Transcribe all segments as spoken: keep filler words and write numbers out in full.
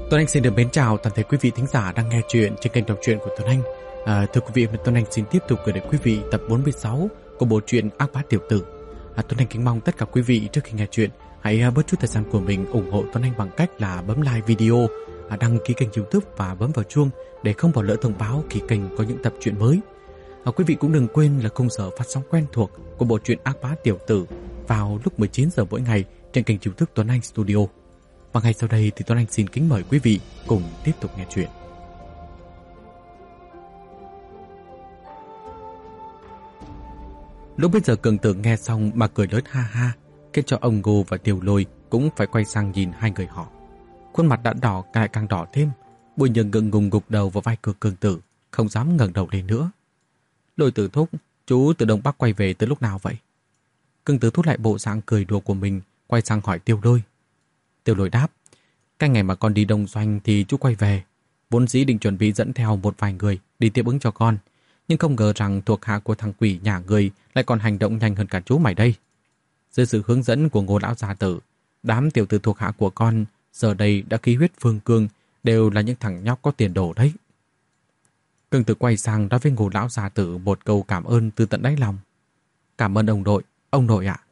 Tuấn Anh xin được mến chào toàn thể quý vị thính giả đang nghe chuyện trên kênh đọc truyện của Tuấn Anh. À, thưa quý vị, Tuấn Anh xin tiếp tục gửi đến quý vị tập bốn mươi sáu của bộ truyện Ác Bá Tiểu Tử. À, Tuấn Anh kính mong tất cả quý vị trước khi nghe chuyện hãy bớt chút thời gian của mình ủng hộ Tuấn Anh bằng cách là bấm like video, à, đăng ký kênh YouTube và bấm vào chuông để không bỏ lỡ thông báo khi kênh có những tập truyện mới. À, quý vị cũng đừng quên là khung giờ phát sóng quen thuộc của bộ truyện Ác Bá Tiểu Tử vào lúc mười chín giờ mỗi ngày trên kênh YouTube Tuấn Anh Studio. Và ngay sau đây thì Tuấn Anh xin kính mời quý vị cùng tiếp tục nghe chuyện. Lúc bây giờ Cường Tử nghe xong mà cười lớn ha ha, khiến cho ông Ngô và Tiểu Lôi cũng phải quay sang nhìn hai người họ. Khuôn mặt đã đỏ càng càng đỏ thêm, Bùi Nhường ngượng ngùng gục đầu vào vai của Cường Tử, không dám ngẩng đầu lên nữa. Lôi Tử thúc, chú từ Đông Bắc quay về từ lúc nào vậy? Cường Tử thúc lại bộ dạng cười đùa của mình, quay sang hỏi Tiểu Lôi. Tiểu Lôi đáp, cái ngày mà con đi Đông Doanh thì chú quay về. Vốn dĩ định chuẩn bị dẫn theo một vài người đi tiếp ứng cho con, nhưng không ngờ rằng thuộc hạ của thằng quỷ nhà người lại còn hành động nhanh hơn cả chú mày đây. Dưới sự hướng dẫn của Ngô lão gia tử, đám tiểu tử thuộc hạ của con giờ đây đã khí huyết phương cương, đều là những thằng nhóc có tiền đồ đấy. Cường Tử quay sang nói với Ngô lão gia tử một câu cảm ơn từ tận đáy lòng. Cảm ơn ông nội, ông nội ạ.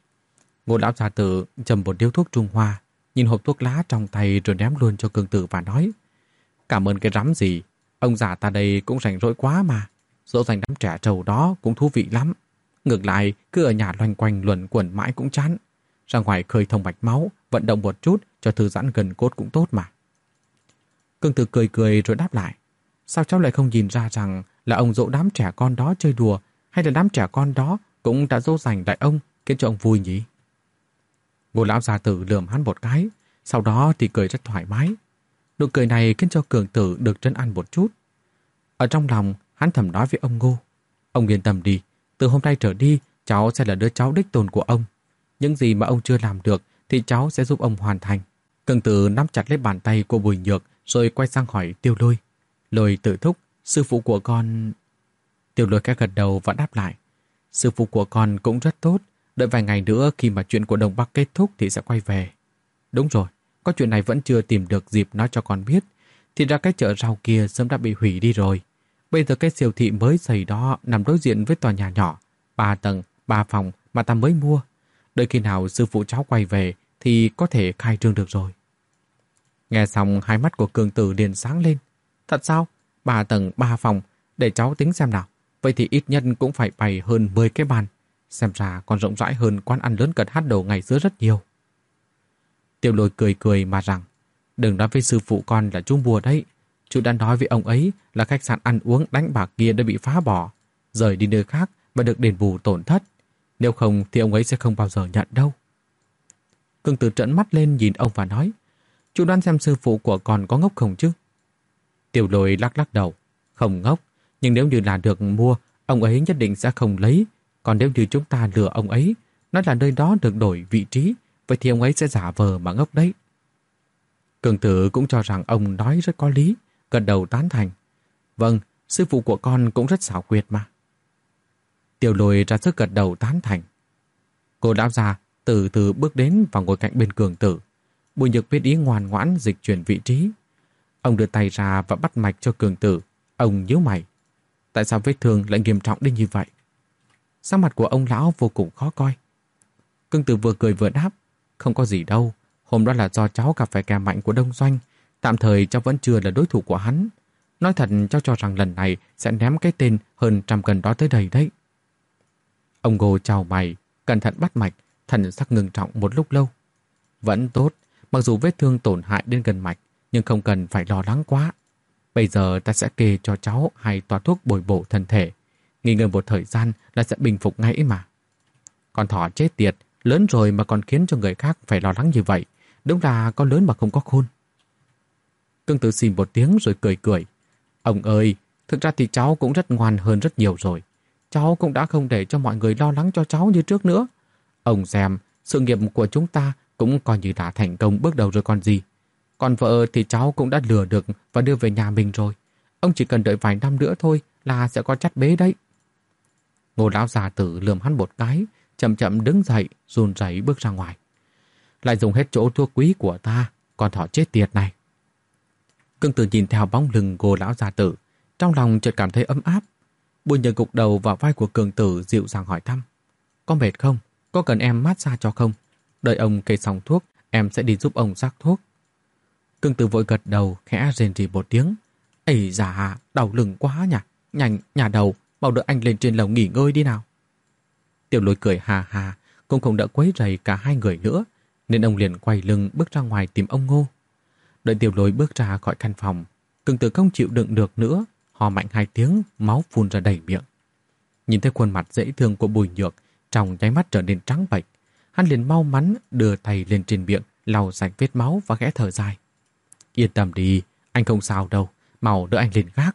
Ngô lão gia tử châm một điếu thuốc Trung Hoa, nhìn hộp thuốc lá trong tay rồi ném luôn cho Cường Tử và nói, cảm ơn cái rắm gì, ông già ta đây cũng rảnh rỗi quá mà, dỗ dành đám trẻ trâu đó cũng thú vị lắm. Ngược lại, cứ ở nhà loanh quanh luẩn quẩn mãi cũng chán. Ra ngoài khơi thông mạch máu, vận động một chút cho thư giãn gần cốt cũng tốt mà. Cường Tử cười cười rồi đáp lại, sao cháu lại không nhìn ra rằng là ông dỗ đám trẻ con đó chơi đùa, hay là đám trẻ con đó cũng đã dỗ dành lại ông, khiến cho ông vui nhỉ? Ngô lão gia tử lườm hắn một cái, sau đó thì cười rất thoải mái. Nụ cười này khiến cho Cường Tử được trấn an một chút. Ở trong lòng, hắn thầm nói với ông Ngô, ông yên tâm đi, từ hôm nay trở đi, cháu sẽ là đứa cháu đích tôn của ông. Những gì mà ông chưa làm được thì cháu sẽ giúp ông hoàn thành. Cường Tử nắm chặt lấy bàn tay của Bùi Nhược rồi quay sang hỏi Tiêu Lôi. Lôi Tử thúc, sư phụ của con... Tiêu Lôi khẽ gật đầu và đáp lại, sư phụ của con cũng rất tốt. Đợi vài ngày nữa khi mà chuyện của Đông Bắc kết thúc thì sẽ quay về. Đúng rồi, có chuyện này vẫn chưa tìm được dịp nói cho con biết. Thì ra cái chợ rau kia sớm đã bị hủy đi rồi. Bây giờ cái siêu thị mới xây đó nằm đối diện với tòa nhà nhỏ, ba tầng, ba phòng mà ta mới mua. Đợi khi nào sư phụ cháu quay về thì có thể khai trương được rồi. Nghe xong hai mắt của Cường Tử liền sáng lên. Thật sao? Ba tầng, ba phòng, để cháu tính xem nào. Vậy thì ít nhất cũng phải bày hơn mười cái bàn. Xem ra còn rộng rãi hơn quán ăn lớn cật hát đồ ngày xưa rất nhiều. Tiểu Lôi cười cười mà rằng, đừng nói với sư phụ con là chú mua đấy. Chú đã nói với ông ấy là khách sạn ăn uống đánh bạc kia đã bị phá bỏ, rời đi nơi khác và được đền bù tổn thất. Nếu không thì ông ấy sẽ không bao giờ nhận đâu. Cường Tử trợn mắt lên nhìn ông và nói, chú đoán xem sư phụ của con có ngốc không chứ? Tiểu Lôi lắc lắc đầu, không ngốc, nhưng nếu như là được mua, ông ấy nhất định sẽ không lấy. Còn nếu như chúng ta lừa ông ấy, nói là nơi đó được đổi vị trí, vậy thì ông ấy sẽ giả vờ mà ngốc đấy. Cường Tử cũng cho rằng ông nói rất có lý, gật đầu tán thành. Vâng, sư phụ của con cũng rất xảo quyệt mà. Tiểu Lôi ra sức gật đầu tán thành. Cô lão già từ từ bước đến và ngồi cạnh bên Cường Tử. Bùi Nhược biết ý ngoan ngoãn dịch chuyển vị trí. Ông đưa tay ra và bắt mạch cho Cường Tử. Ông nhíu mày. Tại sao vết thương lại nghiêm trọng đến như vậy? Sắc mặt của ông lão vô cùng khó coi. Cường Tử vừa cười vừa đáp, không có gì đâu. Hôm đó là do cháu gặp phải kẻ mạnh của Đông Doanh. Tạm thời cháu vẫn chưa là đối thủ của hắn. Nói thật cháu cho rằng lần này sẽ ném cái tên hơn trăm cân đó tới đây đấy. Ông Ngô chào mày, cẩn thận bắt mạch, thần sắc ngưng trọng một lúc lâu. Vẫn tốt, mặc dù vết thương tổn hại đến gần mạch, nhưng không cần phải lo lắng quá. Bây giờ ta sẽ kê cho cháu hai toa thuốc bồi bổ thân thể. Nghỉ ngơi một thời gian là sẽ bình phục ngay mà. Con thỏ chết tiệt, lớn rồi mà còn khiến cho người khác phải lo lắng như vậy. Đúng là con lớn mà không có khôn. Cường Tử xì một tiếng rồi cười cười. Ông ơi, thực ra thì cháu cũng rất ngoan hơn rất nhiều rồi. Cháu cũng đã không để cho mọi người lo lắng cho cháu như trước nữa. Ông xem, sự nghiệp của chúng ta cũng coi như đã thành công bước đầu rồi còn gì. Còn vợ thì cháu cũng đã lừa được và đưa về nhà mình rồi. Ông chỉ cần đợi vài năm nữa thôi là sẽ có chắt bế đấy. Ngô lão già tử lườm hắn một cái, chậm chậm đứng dậy, run rẩy bước ra ngoài. Lại dùng hết chỗ thuốc quý của ta, con thỏ chết tiệt này. Cương Tử nhìn theo bóng lưng Ngô lão gia tử, trong lòng chợt cảm thấy ấm áp. Bùi Nhược gục đầu vào vai của Cương Tử dịu dàng hỏi thăm: "Có mệt không? Có cần em mát xa cho không? Đợi ông kê xong thuốc, em sẽ đi giúp ông rắc thuốc." Cương Tử vội gật đầu, khẽ rên rỉ một tiếng: "Ây da, đau lưng quá nhỉ. Nhanh, nhà đầu, mau đỡ anh lên trên lầu nghỉ ngơi đi nào." Tiểu Lôi cười hà hà, cũng không đỡ quấy rầy cả hai người nữa, nên ông liền quay lưng bước ra ngoài tìm ông Ngô. Đợi Tiểu Lôi bước ra khỏi căn phòng, Cương Tử không chịu đựng được nữa, ho mạnh hai tiếng, máu phun ra đầy miệng. Nhìn thấy khuôn mặt dễ thương của Bùi Nhược, trong nháy mắt trở nên trắng bệch, hắn liền mau mắn đưa tay lên trên miệng, lau sạch vết máu và khẽ thở dài: "Yên tâm đi, anh không sao đâu, mau đỡ anh lên gác."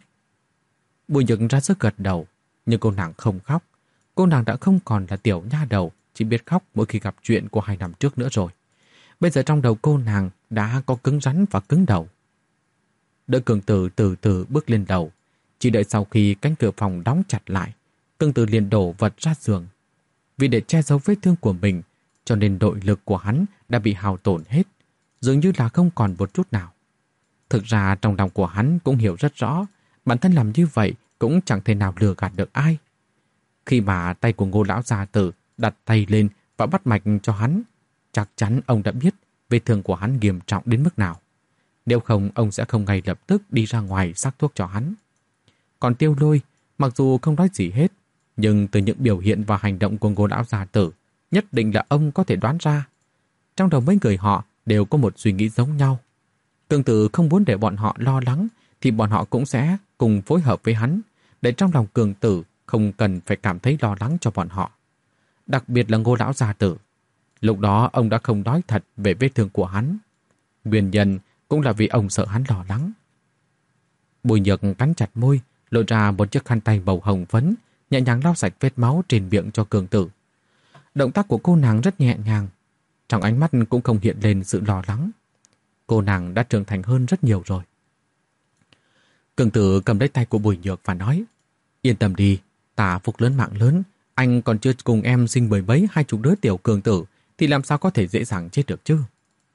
Bùi Nhược ra sức gật đầu, nhưng cô nàng không khóc. Cô nàng đã không còn là tiểu nha đầu chỉ biết khóc mỗi khi gặp chuyện của hai năm trước nữa rồi. Bây giờ trong đầu cô nàng đã có cứng rắn và cứng đầu. Đỡ Cường Tử từ từ bước lên đầu. Chỉ đợi sau khi cánh cửa phòng đóng chặt lại, Cường Tử liền đổ vật ra giường. Vì để che giấu vết thương của mình, cho nên nội lực của hắn đã bị hao tổn hết, dường như là không còn một chút nào. Thực ra trong lòng của hắn cũng hiểu rất rõ, bản thân làm như vậy cũng chẳng thể nào lừa gạt được ai. Khi mà tay của Ngô lão gia tử đặt tay lên và bắt mạch cho hắn, chắc chắn ông đã biết vết thương của hắn nghiêm trọng đến mức nào. Nếu không, ông sẽ không ngay lập tức đi ra ngoài sắc thuốc cho hắn. Còn Tiêu Lôi, mặc dù không nói gì hết, nhưng từ những biểu hiện và hành động của Ngô lão gia tử, nhất định là ông có thể đoán ra. Trong đầu mấy người họ đều có một suy nghĩ giống nhau. Tương tự không muốn để bọn họ lo lắng, thì bọn họ cũng sẽ cùng phối hợp với hắn, để trong lòng Cường Tử không cần phải cảm thấy lo lắng cho bọn họ. Đặc biệt là Ngô lão gia tử. Lúc đó ông đã không nói thật về vết thương của hắn. Nguyên nhân cũng là vì ông sợ hắn lo lắng. Bùi Nhược cắn chặt môi, lộ ra một chiếc khăn tay màu hồng phấn, nhẹ nhàng lau sạch vết máu trên miệng cho Cường Tử. Động tác của cô nàng rất nhẹ nhàng, trong ánh mắt cũng không hiện lên sự lo lắng. Cô nàng đã trưởng thành hơn rất nhiều rồi. Cường Tử cầm lấy tay của Bùi Nhược và nói: "Yên tâm đi, ta phúc lớn mạng lớn, anh còn chưa cùng em sinh mười mấy hai chục đứa tiểu Cường Tử thì làm sao có thể dễ dàng chết được chứ?"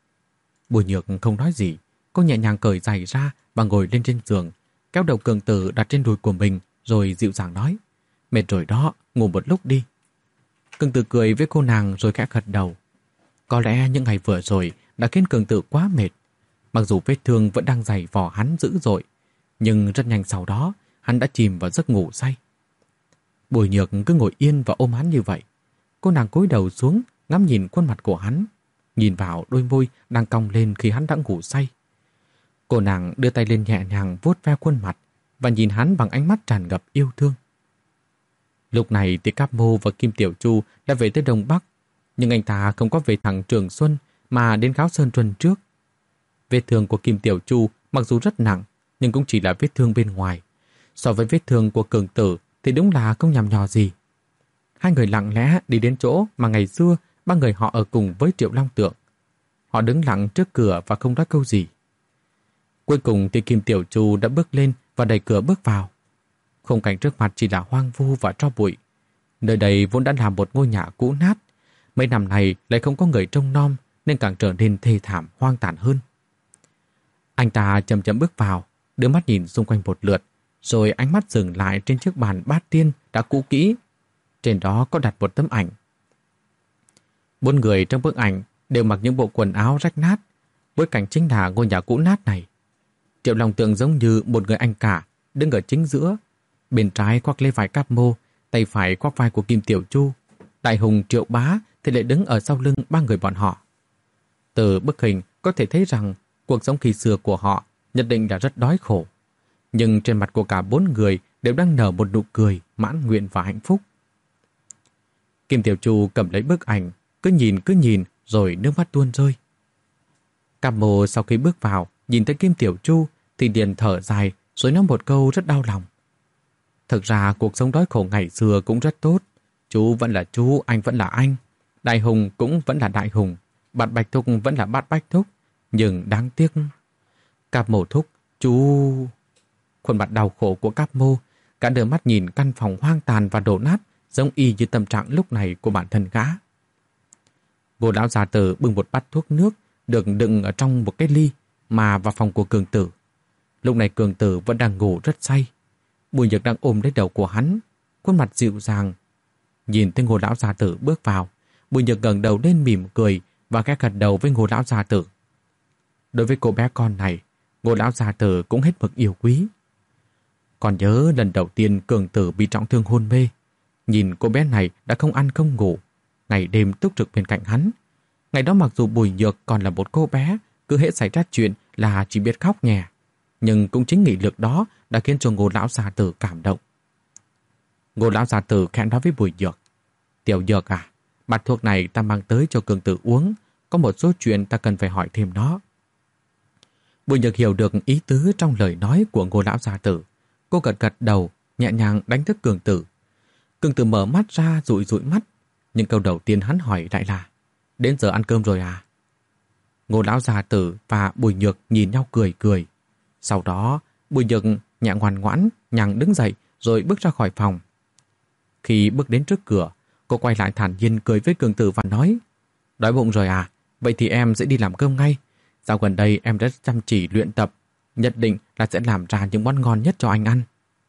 Bùi Nhược không nói gì, cô nhẹ nhàng cởi giày ra và ngồi lên trên giường, kéo đầu Cường Tử đặt trên đùi của mình rồi dịu dàng nói: "Mệt rồi đó, ngủ một lúc đi." Cường Tử cười với cô nàng rồi khẽ gật đầu. Có lẽ những ngày vừa rồi đã khiến Cường Tử quá mệt. Mặc dù vết thương vẫn đang giày vò hắn dữ dội, nhưng rất nhanh sau đó hắn đã chìm vào giấc ngủ say. Bùi Nhược cứ ngồi yên và ôm hắn như vậy. Cô nàng cúi đầu xuống, ngắm nhìn khuôn mặt của hắn, nhìn vào đôi môi đang cong lên khi hắn đã ngủ say. Cô nàng đưa tay lên nhẹ nhàng vuốt ve khuôn mặt và nhìn hắn bằng ánh mắt tràn ngập yêu thương. Lúc này thì Cáp Mô và Kim Tiểu Chu đã về tới Đông Bắc, nhưng anh ta không có về thẳng Trường Xuân mà đến Kháo Sơn Truân trước. Vết thương của Kim Tiểu Chu mặc dù rất nặng, nhưng cũng chỉ là vết thương bên ngoài. So với vết thương của Cường Tử thì đúng là không nhằm nhò gì. Hai người lặng lẽ đi đến chỗ mà ngày xưa ba người họ ở cùng với Triệu Long Tượng. Họ đứng lặng trước cửa và không nói câu gì. Cuối cùng thì Kim Tiểu Chu đã bước lên và đẩy cửa bước vào. Khung cảnh trước mặt chỉ là hoang vu và tro bụi. Nơi đây vốn đã là một ngôi nhà cũ nát. Mấy năm này lại không có người trông nom nên càng trở nên thê thảm hoang tàn hơn. Anh ta chậm chậm bước vào, đưa mắt nhìn xung quanh một lượt, rồi ánh mắt dừng lại trên chiếc bàn bát tiên đã cũ kỹ. Trên đó có đặt một tấm ảnh. Bốn người trong bức ảnh đều mặc những bộ quần áo rách nát. Bối cảnh chính là ngôi nhà cũ nát này. Triệu Long Tượng giống như một người anh cả, đứng ở chính giữa. Bên trái khoác lấy vai Cáp Mô, tay phải khoác vai của Kim Tiểu Chu. Đại hùng Triệu Bá thì lại đứng ở sau lưng ba người bọn họ. Từ bức hình có thể thấy rằng cuộc sống khi xưa của họ nhất định là rất đói khổ. Nhưng trên mặt của cả bốn người đều đang nở một nụ cười mãn nguyện và hạnh phúc. Kim Tiểu Chu cầm lấy bức ảnh, cứ nhìn cứ nhìn rồi nước mắt tuôn rơi. Cáp Mô sau khi bước vào, nhìn thấy Kim Tiểu Chu thì liền thở dài rồi nói một câu rất đau lòng. Thực ra cuộc sống đói khổ ngày xưa cũng rất tốt. Chú vẫn là chú, anh vẫn là anh. Đại Hùng cũng vẫn là Đại Hùng. Bát Bạch Thúc vẫn là Bát Bạch Thúc. Nhưng đáng tiếc. Cáp Mô thúc, chú... Khuôn mặt đau khổ của Cáp Mô, cả đưa mắt nhìn căn phòng hoang tàn và đổ nát, giống y như tâm trạng lúc này của bản thân gã. Ngô lão già tử bưng một bát thuốc nước được đựng ở trong một cái ly mà vào phòng của Cường Tử. Lúc này Cường Tử vẫn đang ngủ rất say. Bùi Nhược đang ôm lấy đầu của hắn, khuôn mặt dịu dàng. Nhìn thấy Ngô lão gia tử bước vào, Bùi Nhược ngẩng đầu lên mỉm cười và khẽ gật đầu với Ngô lão gia tử. Đối với cô bé con này, Ngô lão gia tử cũng hết mực yêu quý. Còn nhớ lần đầu tiên Cường Tử bị trọng thương hôn mê, nhìn cô bé này đã không ăn không ngủ, ngày đêm túc trực bên cạnh hắn. Ngày đó mặc dù Bùi Nhược còn là một cô bé, cứ hễ xảy ra chuyện là chỉ biết khóc nhè, nhưng cũng chính nghị lực đó đã khiến cho Ngô lão gia tử cảm động. Ngô lão gia tử khẽ nói với Bùi Nhược: "Tiểu Nhược à, bát thuốc này ta mang tới cho Cường Tử uống, có một số chuyện ta cần phải hỏi thêm nó." Bùi Nhược hiểu được ý tứ trong lời nói của Ngô lão gia tử, cô gật gật đầu, nhẹ nhàng đánh thức Cường Tử. Cường Tử mở mắt ra dụi dụi mắt, nhưng câu đầu tiên hắn hỏi lại là: "Đến giờ ăn cơm rồi à?" Ngô lão gia tử và Bùi Nhược nhìn nhau cười cười. Sau đó, Bùi Nhược nhẹ ngoan ngoãn nhàng đứng dậy rồi bước ra khỏi phòng. Khi bước đến trước cửa, cô quay lại thản nhiên cười với Cường Tử và nói: "Đói bụng rồi à? Vậy thì em sẽ đi làm cơm ngay. Dạo gần đây em rất chăm chỉ luyện tập, nhất định là sẽ làm ra những món ngon nhất cho anh ăn."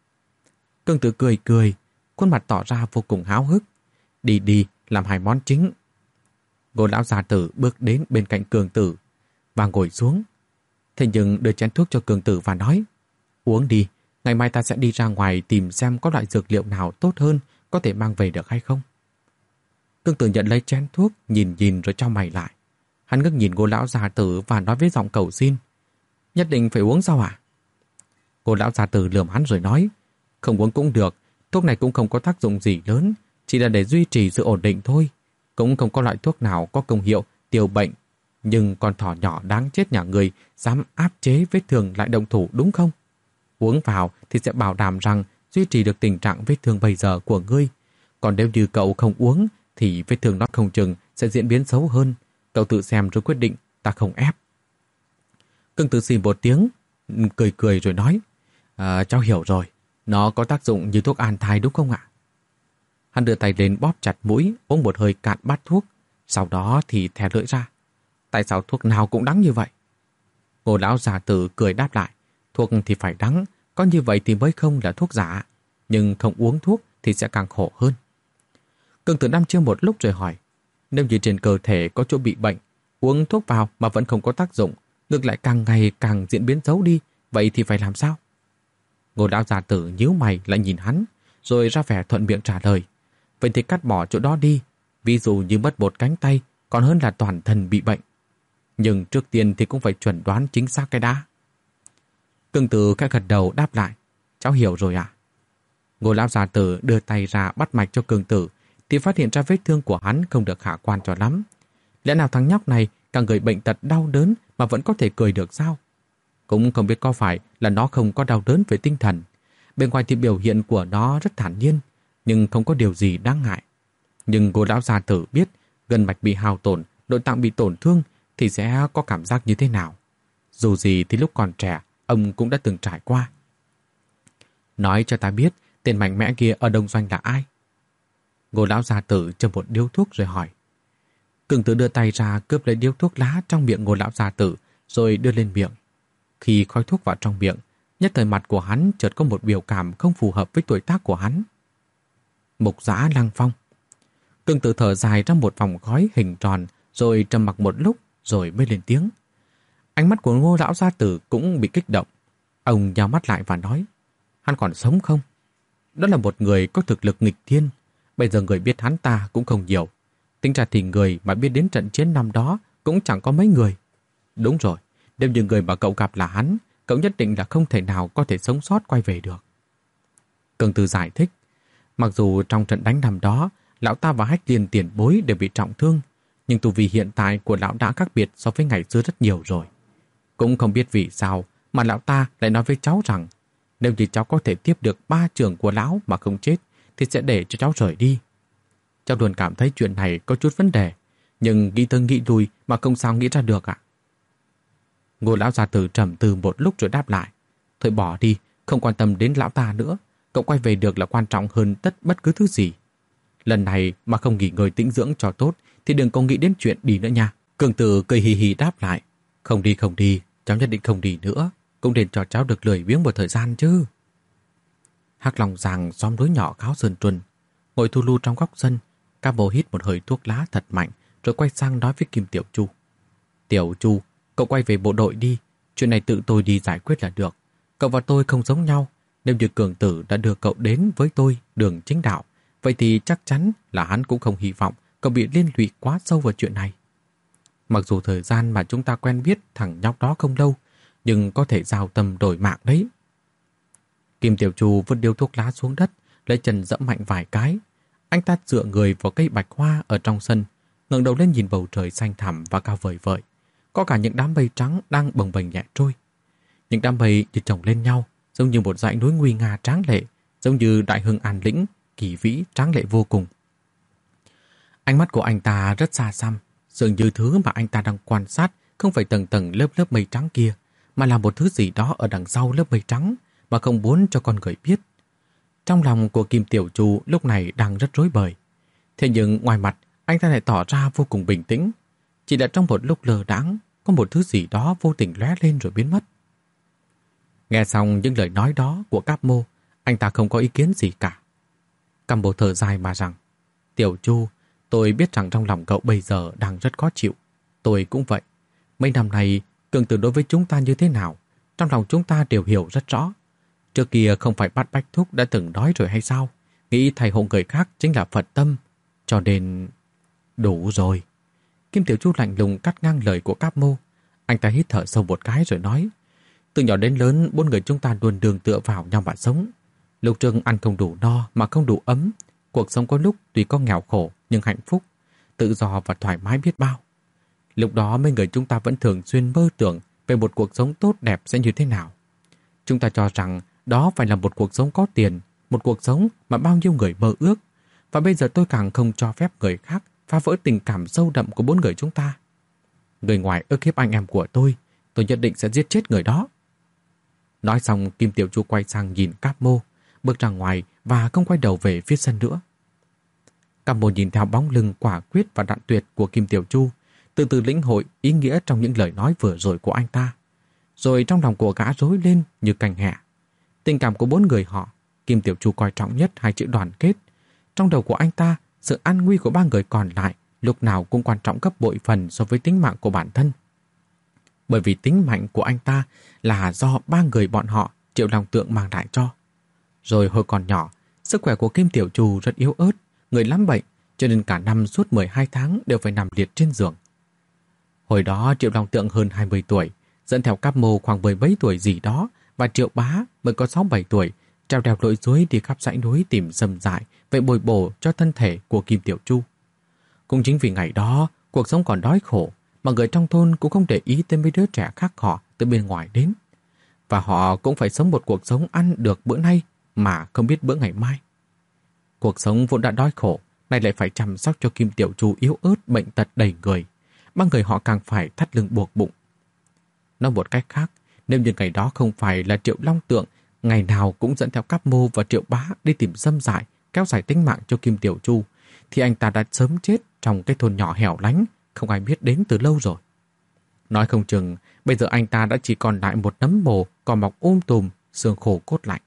Cường Tử cười cười, khuôn mặt tỏ ra vô cùng háo hức. "Đi đi, làm hai món chính." Ngô lão gia tử bước đến bên cạnh Cường Tử và ngồi xuống. Thế nhưng đưa chén thuốc cho Cường Tử và nói: "Uống đi, ngày mai ta sẽ đi ra ngoài tìm xem có loại dược liệu nào tốt hơn có thể mang về được hay không." Cường Tử nhận lấy chén thuốc, nhìn nhìn rồi chau mày lại. Hắn ngước nhìn Ngô lão gia tử và nói với giọng cầu xin: "Nhất định phải uống sao ạ?" Ngô lão gia tử lườm hắn rồi nói: "Không uống cũng được, thuốc này cũng không có tác dụng gì lớn, chỉ là để duy trì sự ổn định thôi. Cũng không có loại thuốc nào có công hiệu tiêu bệnh, nhưng con thỏ nhỏ đáng chết nhà người dám áp chế vết thương lại động thủ đúng không? Uống vào thì sẽ bảo đảm rằng duy trì được tình trạng vết thương bây giờ của ngươi. Còn nếu như cậu không uống thì vết thương nó không chừng sẽ diễn biến xấu hơn. Cậu tự xem rồi quyết định, ta không ép." Cường Tử xì một tiếng, cười cười rồi nói: à, "Cháu hiểu rồi, nó có tác dụng như thuốc an thai đúng không ạ?" Hắn đưa tay lên bóp chặt mũi, uống một hơi cạn bát thuốc, sau đó thì thè lưỡi ra. "Tại sao thuốc nào cũng đắng như vậy?" Ngô lão già tử cười đáp lại: "Thuốc thì phải đắng, có như vậy thì mới không là thuốc giả, nhưng không uống thuốc thì sẽ càng khổ hơn." Cường Tử đăm chiêu một lúc rồi hỏi: "Nếu như trên cơ thể có chỗ bị bệnh, uống thuốc vào mà vẫn không có tác dụng, ngược lại càng ngày càng diễn biến xấu đi, vậy thì phải làm sao?" Ngô lão già tử nhíu mày lại nhìn hắn, rồi ra vẻ thuận miệng trả lời: "Vậy thì cắt bỏ chỗ đó đi, ví dụ như mất một cánh tay còn hơn là toàn thân bị bệnh. Nhưng trước tiên thì cũng phải chuẩn đoán chính xác cái đã." Cường Tử khẽ gật đầu đáp lại: "Cháu hiểu rồi ạ." Ngô lão già tử đưa tay ra bắt mạch cho Cường Tử thì phát hiện ra vết thương của hắn không được khả quan cho lắm. Lẽ nào thằng nhóc này cả người bệnh tật đau đớn mà vẫn có thể cười được sao? Cũng không biết có phải là nó không có đau đớn về tinh thần. Bên ngoài thì biểu hiện của nó rất thản nhiên, nhưng không có điều gì đáng ngại. Nhưng Ngô lão gia tử biết gân mạch bị hao tổn, nội tạng bị tổn thương thì sẽ có cảm giác như thế nào. Dù gì thì lúc còn trẻ, ông cũng đã từng trải qua. "Nói cho ta biết, tên mạnh mẽ kia ở Đông Doanh là ai?" Ngô lão gia tử châm một điếu thuốc rồi hỏi. Cường Tử đưa tay ra cướp lấy điếu thuốc lá trong miệng Ngô lão gia tử rồi đưa lên miệng. Khi khói thuốc vào trong miệng, nhất thời mặt của hắn chợt có một biểu cảm không phù hợp với tuổi tác của hắn. "Mục Giã Lăng Phong." Cường Tử thở dài ra một vòng khói hình tròn rồi trầm mặc một lúc rồi mới lên tiếng. Ánh mắt của Ngô lão gia tử cũng bị kích động. Ông nhào mắt lại và nói: "Hắn còn sống không? Đó là một người có thực lực nghịch thiên. Bây giờ người biết hắn ta cũng không nhiều. Tính ra thì người mà biết đến trận chiến năm đó cũng chẳng có mấy người. Đúng rồi, nếu như người mà cậu gặp là hắn, cậu nhất định là không thể nào có thể sống sót quay về được." Cường Tử giải thích: "Mặc dù trong trận đánh năm đó, lão ta và Hách Liên tiền bối đều bị trọng thương, nhưng tu vi hiện tại của lão đã khác biệt so với ngày xưa rất nhiều rồi. Cũng không biết vì sao mà lão ta lại nói với cháu rằng nếu như cháu có thể tiếp được ba chưởng của lão mà không chết thì sẽ để cho cháu rời đi. Cháu luôn cảm thấy chuyện này có chút vấn đề, nhưng nghĩ tới nghĩ lui mà không sao nghĩ ra được ạ." Ngô lão gia tử trầm tư một lúc rồi đáp lại: "Thôi bỏ đi, không quan tâm đến lão ta nữa. Cậu quay về được là quan trọng hơn tất bất cứ thứ gì. Lần này mà không nghỉ ngơi tĩnh dưỡng cho tốt thì đừng có nghĩ đến chuyện đi nữa nha." Cường Tử cười hì hì đáp lại: "Không đi không đi, cháu nhất định không đi nữa." cũng nên cho cháu được lười biếng một thời gian chứ. Hắc Long Giang xóm núi nhỏ Kháo Sơn Truân, ngồi thu lu trong góc sân, Cáp Bồ hít một hơi thuốc lá thật mạnh, rồi quay sang nói với Kim Tiểu Chu. Tiểu Chu, cậu quay về bộ đội đi, chuyện này tự tôi đi giải quyết là được. Cậu và tôi không giống nhau, nếu như Cường Tử đã đưa cậu đến với tôi đường chính đạo, vậy thì chắc chắn là hắn cũng không hy vọng cậu bị liên lụy quá sâu vào chuyện này. Mặc dù thời gian mà chúng ta quen biết thằng nhóc đó không lâu, nhưng có thể giao tâm đổi mạng đấy. Kim Tiểu Chu vứt điếu thuốc lá xuống đất, lấy chân dẫm mạnh vài cái. Anh ta dựa người vào cây bạch hoa ở trong sân, ngẩng đầu lên nhìn bầu trời xanh thẳm và cao vời vợi. Có cả những đám mây trắng đang bồng bềnh nhẹ trôi. Những đám mây như chồng lên nhau, giống như một dãy núi nguy nga tráng lệ, giống như đại hưng An Lĩnh, kỳ vĩ tráng lệ vô cùng. Ánh mắt của anh ta rất xa xăm, dường như thứ mà anh ta đang quan sát không phải tầng tầng lớp lớp mây trắng kia, mà là một thứ gì đó ở đằng sau lớp mây trắng mà không muốn cho con người biết. Trong lòng của Kim Tiểu Chu lúc này đang rất rối bời. Thế nhưng ngoài mặt, anh ta lại tỏ ra vô cùng bình tĩnh. Chỉ là trong một lúc lờ đãng, có một thứ gì đó vô tình lóe lên rồi biến mất. Nghe xong những lời nói đó của Cáp Mô, anh ta không có ý kiến gì cả. Cáp Mô thở dài mà rằng, Tiểu Chu, tôi biết rằng trong lòng cậu bây giờ đang rất khó chịu. Tôi cũng vậy. Mấy năm nay, Cường Tử đối với chúng ta như thế nào, trong lòng chúng ta đều hiểu rất rõ. Trước kia không phải bắt Bách Thúc đã từng nói rồi hay sao? Nghĩ thầy hộ người khác chính là Phật tâm. Cho nên... Đủ rồi. Kim Tiểu Chu lạnh lùng cắt ngang lời của Cáp Mô. Anh ta hít thở sâu một cái rồi nói, từ nhỏ đến lớn, bốn người chúng ta luôn đường tựa vào nhau mà sống. Lúc trước ăn không đủ no mà không đủ ấm. Cuộc sống có lúc tuy có nghèo khổ nhưng hạnh phúc, tự do và thoải mái biết bao. Lúc đó mấy người chúng ta vẫn thường xuyên mơ tưởng về một cuộc sống tốt đẹp sẽ như thế nào. Chúng ta cho rằng đó phải là một cuộc sống có tiền, một cuộc sống mà bao nhiêu người mơ ước. Và bây giờ tôi càng không cho phép người khác phá vỡ tình cảm sâu đậm của bốn người chúng ta. Người ngoài ức hiếp anh em của tôi, tôi nhất định sẽ giết chết người đó. Nói xong, Kim Tiểu Chu quay sang nhìn Cáp Mô, bước ra ngoài và không quay đầu về phía sân nữa. Cáp Mô nhìn theo bóng lưng quả quyết và đạn tuyệt của Kim Tiểu Chu, từ từ lĩnh hội ý nghĩa trong những lời nói vừa rồi của anh ta. Rồi trong lòng của gã rối lên như cành hẹ. Tình cảm của bốn người họ, Kim Tiểu Chu coi trọng nhất hai chữ đoàn kết. Trong đầu của anh ta, sự an nguy của ba người còn lại lúc nào cũng quan trọng gấp bội phần so với tính mạng của bản thân. Bởi vì tính mạnh của anh ta là do ba người bọn họ Triệu Long Tượng mang lại cho. Rồi hồi còn nhỏ, sức khỏe của Kim Tiểu Chu rất yếu ớt, người lắm bệnh, cho nên cả năm suốt mười hai tháng đều phải nằm liệt trên giường. Hồi đó Triệu Long Tượng hơn hai mươi tuổi, dẫn theo Cáp Mô khoảng mười mấy tuổi gì đó, và Triệu Bá mới có sáu bảy tuổi, trèo đèo lội suối đi khắp dãy núi tìm sâm dại, vậy bồi bổ cho thân thể của Kim Tiểu Chu. Cũng chính vì ngày đó, cuộc sống còn đói khổ, mà người trong thôn cũng không để ý tới mấy đứa trẻ khác họ từ bên ngoài đến. Và họ cũng phải sống một cuộc sống ăn được bữa nay mà không biết bữa ngày mai. Cuộc sống vốn đã đói khổ, nay lại phải chăm sóc cho Kim Tiểu Chu yếu ớt bệnh tật đầy người. Ba người họ càng phải thắt lưng buộc bụng. Nói một cách khác, nếu như ngày đó không phải là Triệu Long Tượng ngày nào cũng dẫn theo Cáp Mô và Triệu Bá đi tìm sâm dại, kéo dài tính mạng cho Kim Tiểu Chu, thì anh ta đã sớm chết trong cái thôn nhỏ hẻo lánh, không ai biết đến từ lâu rồi. Nói không chừng, bây giờ anh ta đã chỉ còn lại một nấm mồ còn mọc um tùm, xương khô cốt lạnh.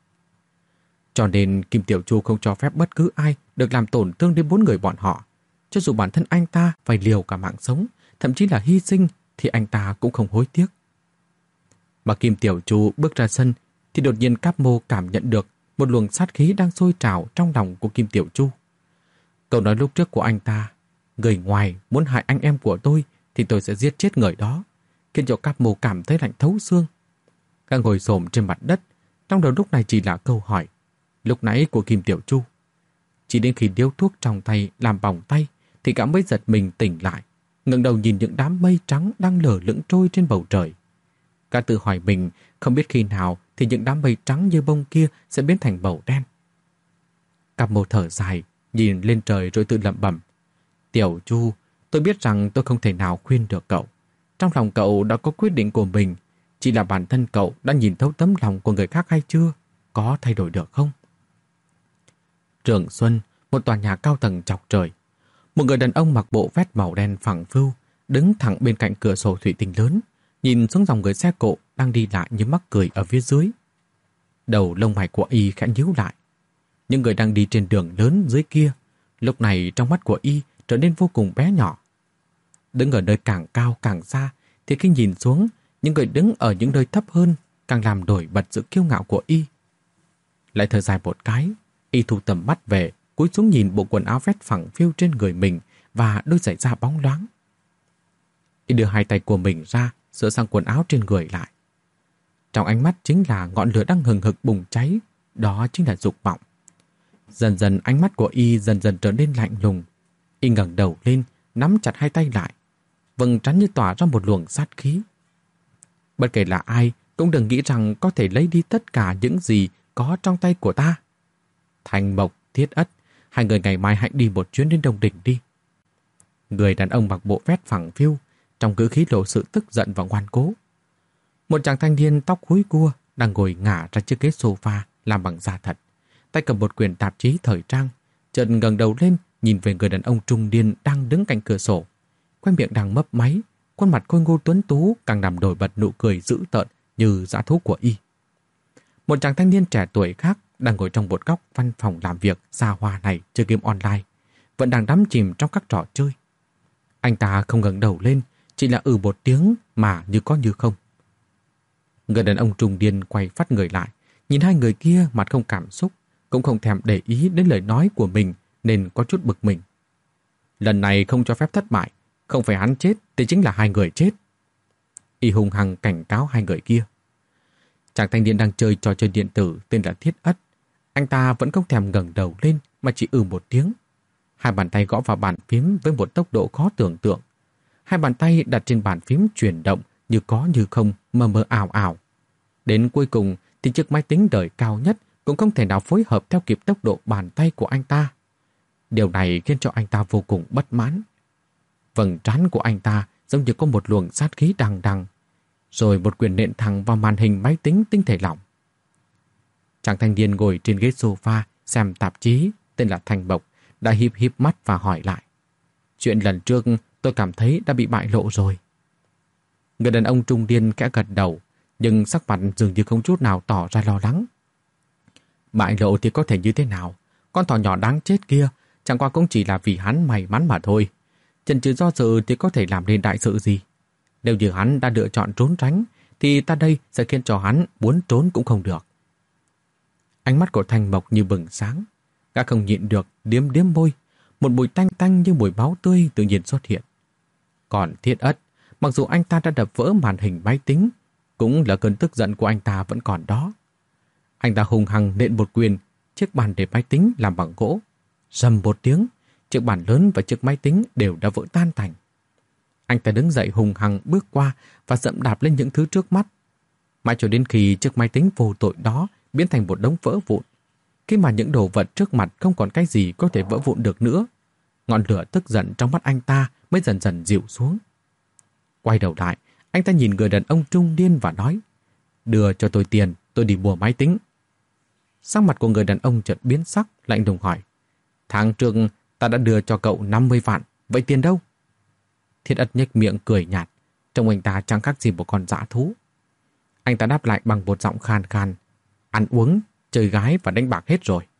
Cho nên Kim Tiểu Chu không cho phép bất cứ ai được làm tổn thương đến bốn người bọn họ. Cho dù bản thân anh ta phải liều cả mạng sống, thậm chí là hy sinh, thì anh ta cũng không hối tiếc. Mà Kim Tiểu Chu bước ra sân, thì đột nhiên Cáp Mô cảm nhận được một luồng sát khí đang sôi trào trong lòng của Kim Tiểu Chu. Câu nói lúc trước của anh ta, người ngoài muốn hại anh em của tôi thì tôi sẽ giết chết người đó, khiến cho Cáp Mô cảm thấy lạnh thấu xương. Gã ngồi xổm trên mặt đất, trong đầu lúc này chỉ là câu hỏi lúc nãy của Kim Tiểu Chu. Chỉ đến khi điếu thuốc trong tay làm bỏng tay thì gã mới giật mình tỉnh lại, ngẩng đầu nhìn những đám mây trắng đang lở lững trôi trên bầu trời. Gã tự hỏi mình không biết khi nào thì những đám mây trắng như bông kia sẽ biến thành màu đen. Cáp Mô thở dài, nhìn lên trời rồi tự lẩm bẩm. Tiểu Chu, tôi biết rằng tôi không thể nào khuyên được cậu. Trong lòng cậu đã có quyết định của mình. Chỉ là bản thân cậu đã nhìn thấu tấm lòng của người khác hay chưa? Có thay đổi được không? Trường Xuân, một tòa nhà cao tầng chọc trời. Một người đàn ông mặc bộ vest màu đen phẳng phưu, đứng thẳng bên cạnh cửa sổ thủy tinh lớn. nhìn xuống dòng người xe cộ đang đi lại như mắc cười ở phía dưới. Đầu lông mày của y khẽ nhíu lại. Những người đang đi trên đường lớn dưới kia, lúc này trong mắt của y trở nên vô cùng bé nhỏ. Đứng ở nơi càng cao càng xa, thì khi nhìn xuống, những người đứng ở những nơi thấp hơn càng làm nổi bật sự kiêu ngạo của y. Lại thở dài một cái, y thu tầm mắt về, cúi xuống nhìn bộ quần áo vét phẳng phiu trên người mình và đôi giày da bóng loáng. Y đưa hai tay của mình ra, sửa sang quần áo trên người lại. Trong ánh mắt chính là ngọn lửa đang hừng hực bùng cháy, đó chính là dục vọng. Dần dần ánh mắt của y dần dần trở nên lạnh lùng. Y ngẩng đầu lên, nắm chặt hai tay lại, vầng trán như tỏa ra một luồng sát khí. Bất kể là ai cũng đừng nghĩ rằng có thể lấy đi tất cả những gì có trong tay của ta. Thành Mộc, Thiết Ất, hai người ngày mai hãy đi một chuyến đến Đông Đỉnh đi. Người đàn ông mặc bộ vest phẳng phiu, trong ngữ khí lộ sự tức giận và ngoan cố. Một chàng thanh niên tóc húi cua đang ngồi ngả ra chiếc ghế sofa làm bằng da thật, tay cầm một quyển tạp chí thời trang, chợt ngẩng đầu lên nhìn về người đàn ông trung niên đang đứng cạnh cửa sổ, khoe miệng đang mấp máy, khuôn mặt khôi ngô tuấn tú càng làm nổi bật nụ cười dữ tợn như dã thú của y. Một chàng thanh niên trẻ tuổi khác đang ngồi trong một góc văn phòng làm việc xa hoa này chơi game online, vẫn đang đắm chìm trong các trò chơi. Anh ta không ngẩng đầu lên, chỉ là ừ một tiếng mà như có như không. Người đàn ông trung niên quay phát người lại, nhìn hai người kia mặt không cảm xúc, cũng không thèm để ý đến lời nói của mình nên có chút bực mình. Lần này không cho phép thất bại, không phải hắn chết thì chính là hai người chết. Y hung hăng cảnh cáo hai người kia. Chàng thanh niên đang chơi trò chơi điện tử tên là Thiết Ất. Anh ta vẫn không thèm ngẩng đầu lên mà chỉ ừ một tiếng. Hai bàn tay gõ vào bàn phím với một tốc độ khó tưởng tượng. Hai bàn tay đặt trên bàn phím chuyển động như có như không, mờ mờ ảo ảo. Đến cuối cùng thì chiếc máy tính đời cao nhất cũng không thể nào phối hợp theo kịp tốc độ bàn tay của anh ta. Điều này khiến cho anh ta vô cùng bất mãn. Vầng trán của anh ta giống như có một luồng sát khí đằng đằng, rồi một quyền nện thẳng vào màn hình máy tính tinh thể lỏng. Chàng thanh niên ngồi trên ghế sofa xem tạp chí tên là Thành Mộc đã híp híp mắt và hỏi lại. Chuyện lần trước tôi cảm thấy đã bị bại lộ rồi. Người đàn ông trung niên khẽ gật đầu, nhưng sắc mặt dường như không chút nào tỏ ra lo lắng. Bại lộ thì có thể như thế nào? Con thỏ nhỏ đáng chết kia chẳng qua cũng chỉ là vì hắn may mắn mà thôi. Chần chừ do dự thì có thể làm nên đại sự gì? Nếu như hắn đã lựa chọn trốn tránh thì ta đây sẽ khiến cho hắn muốn trốn cũng không được. Ánh mắt của Thanh Mộc như bừng sáng. Gã không nhịn được điếm điếm môi. Một mùi tanh tanh như mùi máu tươi tự nhiên xuất hiện. Còn Thiết Ất, mặc dù anh ta đã đập vỡ màn hình máy tính, cũng là cơn tức giận của anh ta vẫn còn đó. Anh ta hùng hăng nện một quyền chiếc bàn để máy tính làm bằng gỗ. Rầm một tiếng, chiếc bàn lớn và chiếc máy tính đều đã vỡ tan tành. Anh ta đứng dậy hùng hăng bước qua và dẫm đạp lên những thứ trước mắt. Mãi cho đến khi chiếc máy tính vô tội đó biến thành một đống vỡ vụn. Khi mà những đồ vật trước mặt không còn cái gì có thể vỡ vụn được nữa, ngọn lửa tức giận trong mắt anh ta mới dần dần dịu xuống. Quay đầu lại, anh ta nhìn người đàn ông trung niên và nói: Đưa cho tôi tiền, tôi đi mua máy tính. Sắc mặt của người đàn ông chợt biến sắc, lạnh lùng hỏi: Tháng trước ta đã đưa cho cậu năm mươi vạn, vậy tiền đâu? Thiết Ất nhếch miệng cười nhạt, trông anh ta chẳng khác gì một con dã thú. Anh ta đáp lại bằng một giọng khan khan: Ăn uống, chơi gái và đánh bạc hết rồi.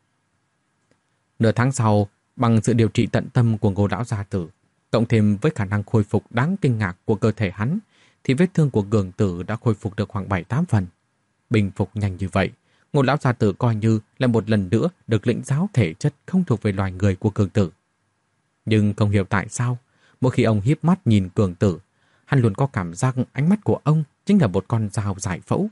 Nửa tháng sau, bằng sự điều trị tận tâm của Ngô lão gia tử, cộng thêm với khả năng khôi phục đáng kinh ngạc của cơ thể hắn, thì vết thương của Cường Tử đã khôi phục được khoảng bảy tám phần. Bình phục nhanh như vậy, Ngô lão gia tử coi như là một lần nữa được lĩnh giáo thể chất không thuộc về loài người của Cường Tử. Nhưng không hiểu tại sao, mỗi khi ông híp mắt nhìn Cường Tử, hắn luôn có cảm giác ánh mắt của ông chính là một con dao giải phẫu.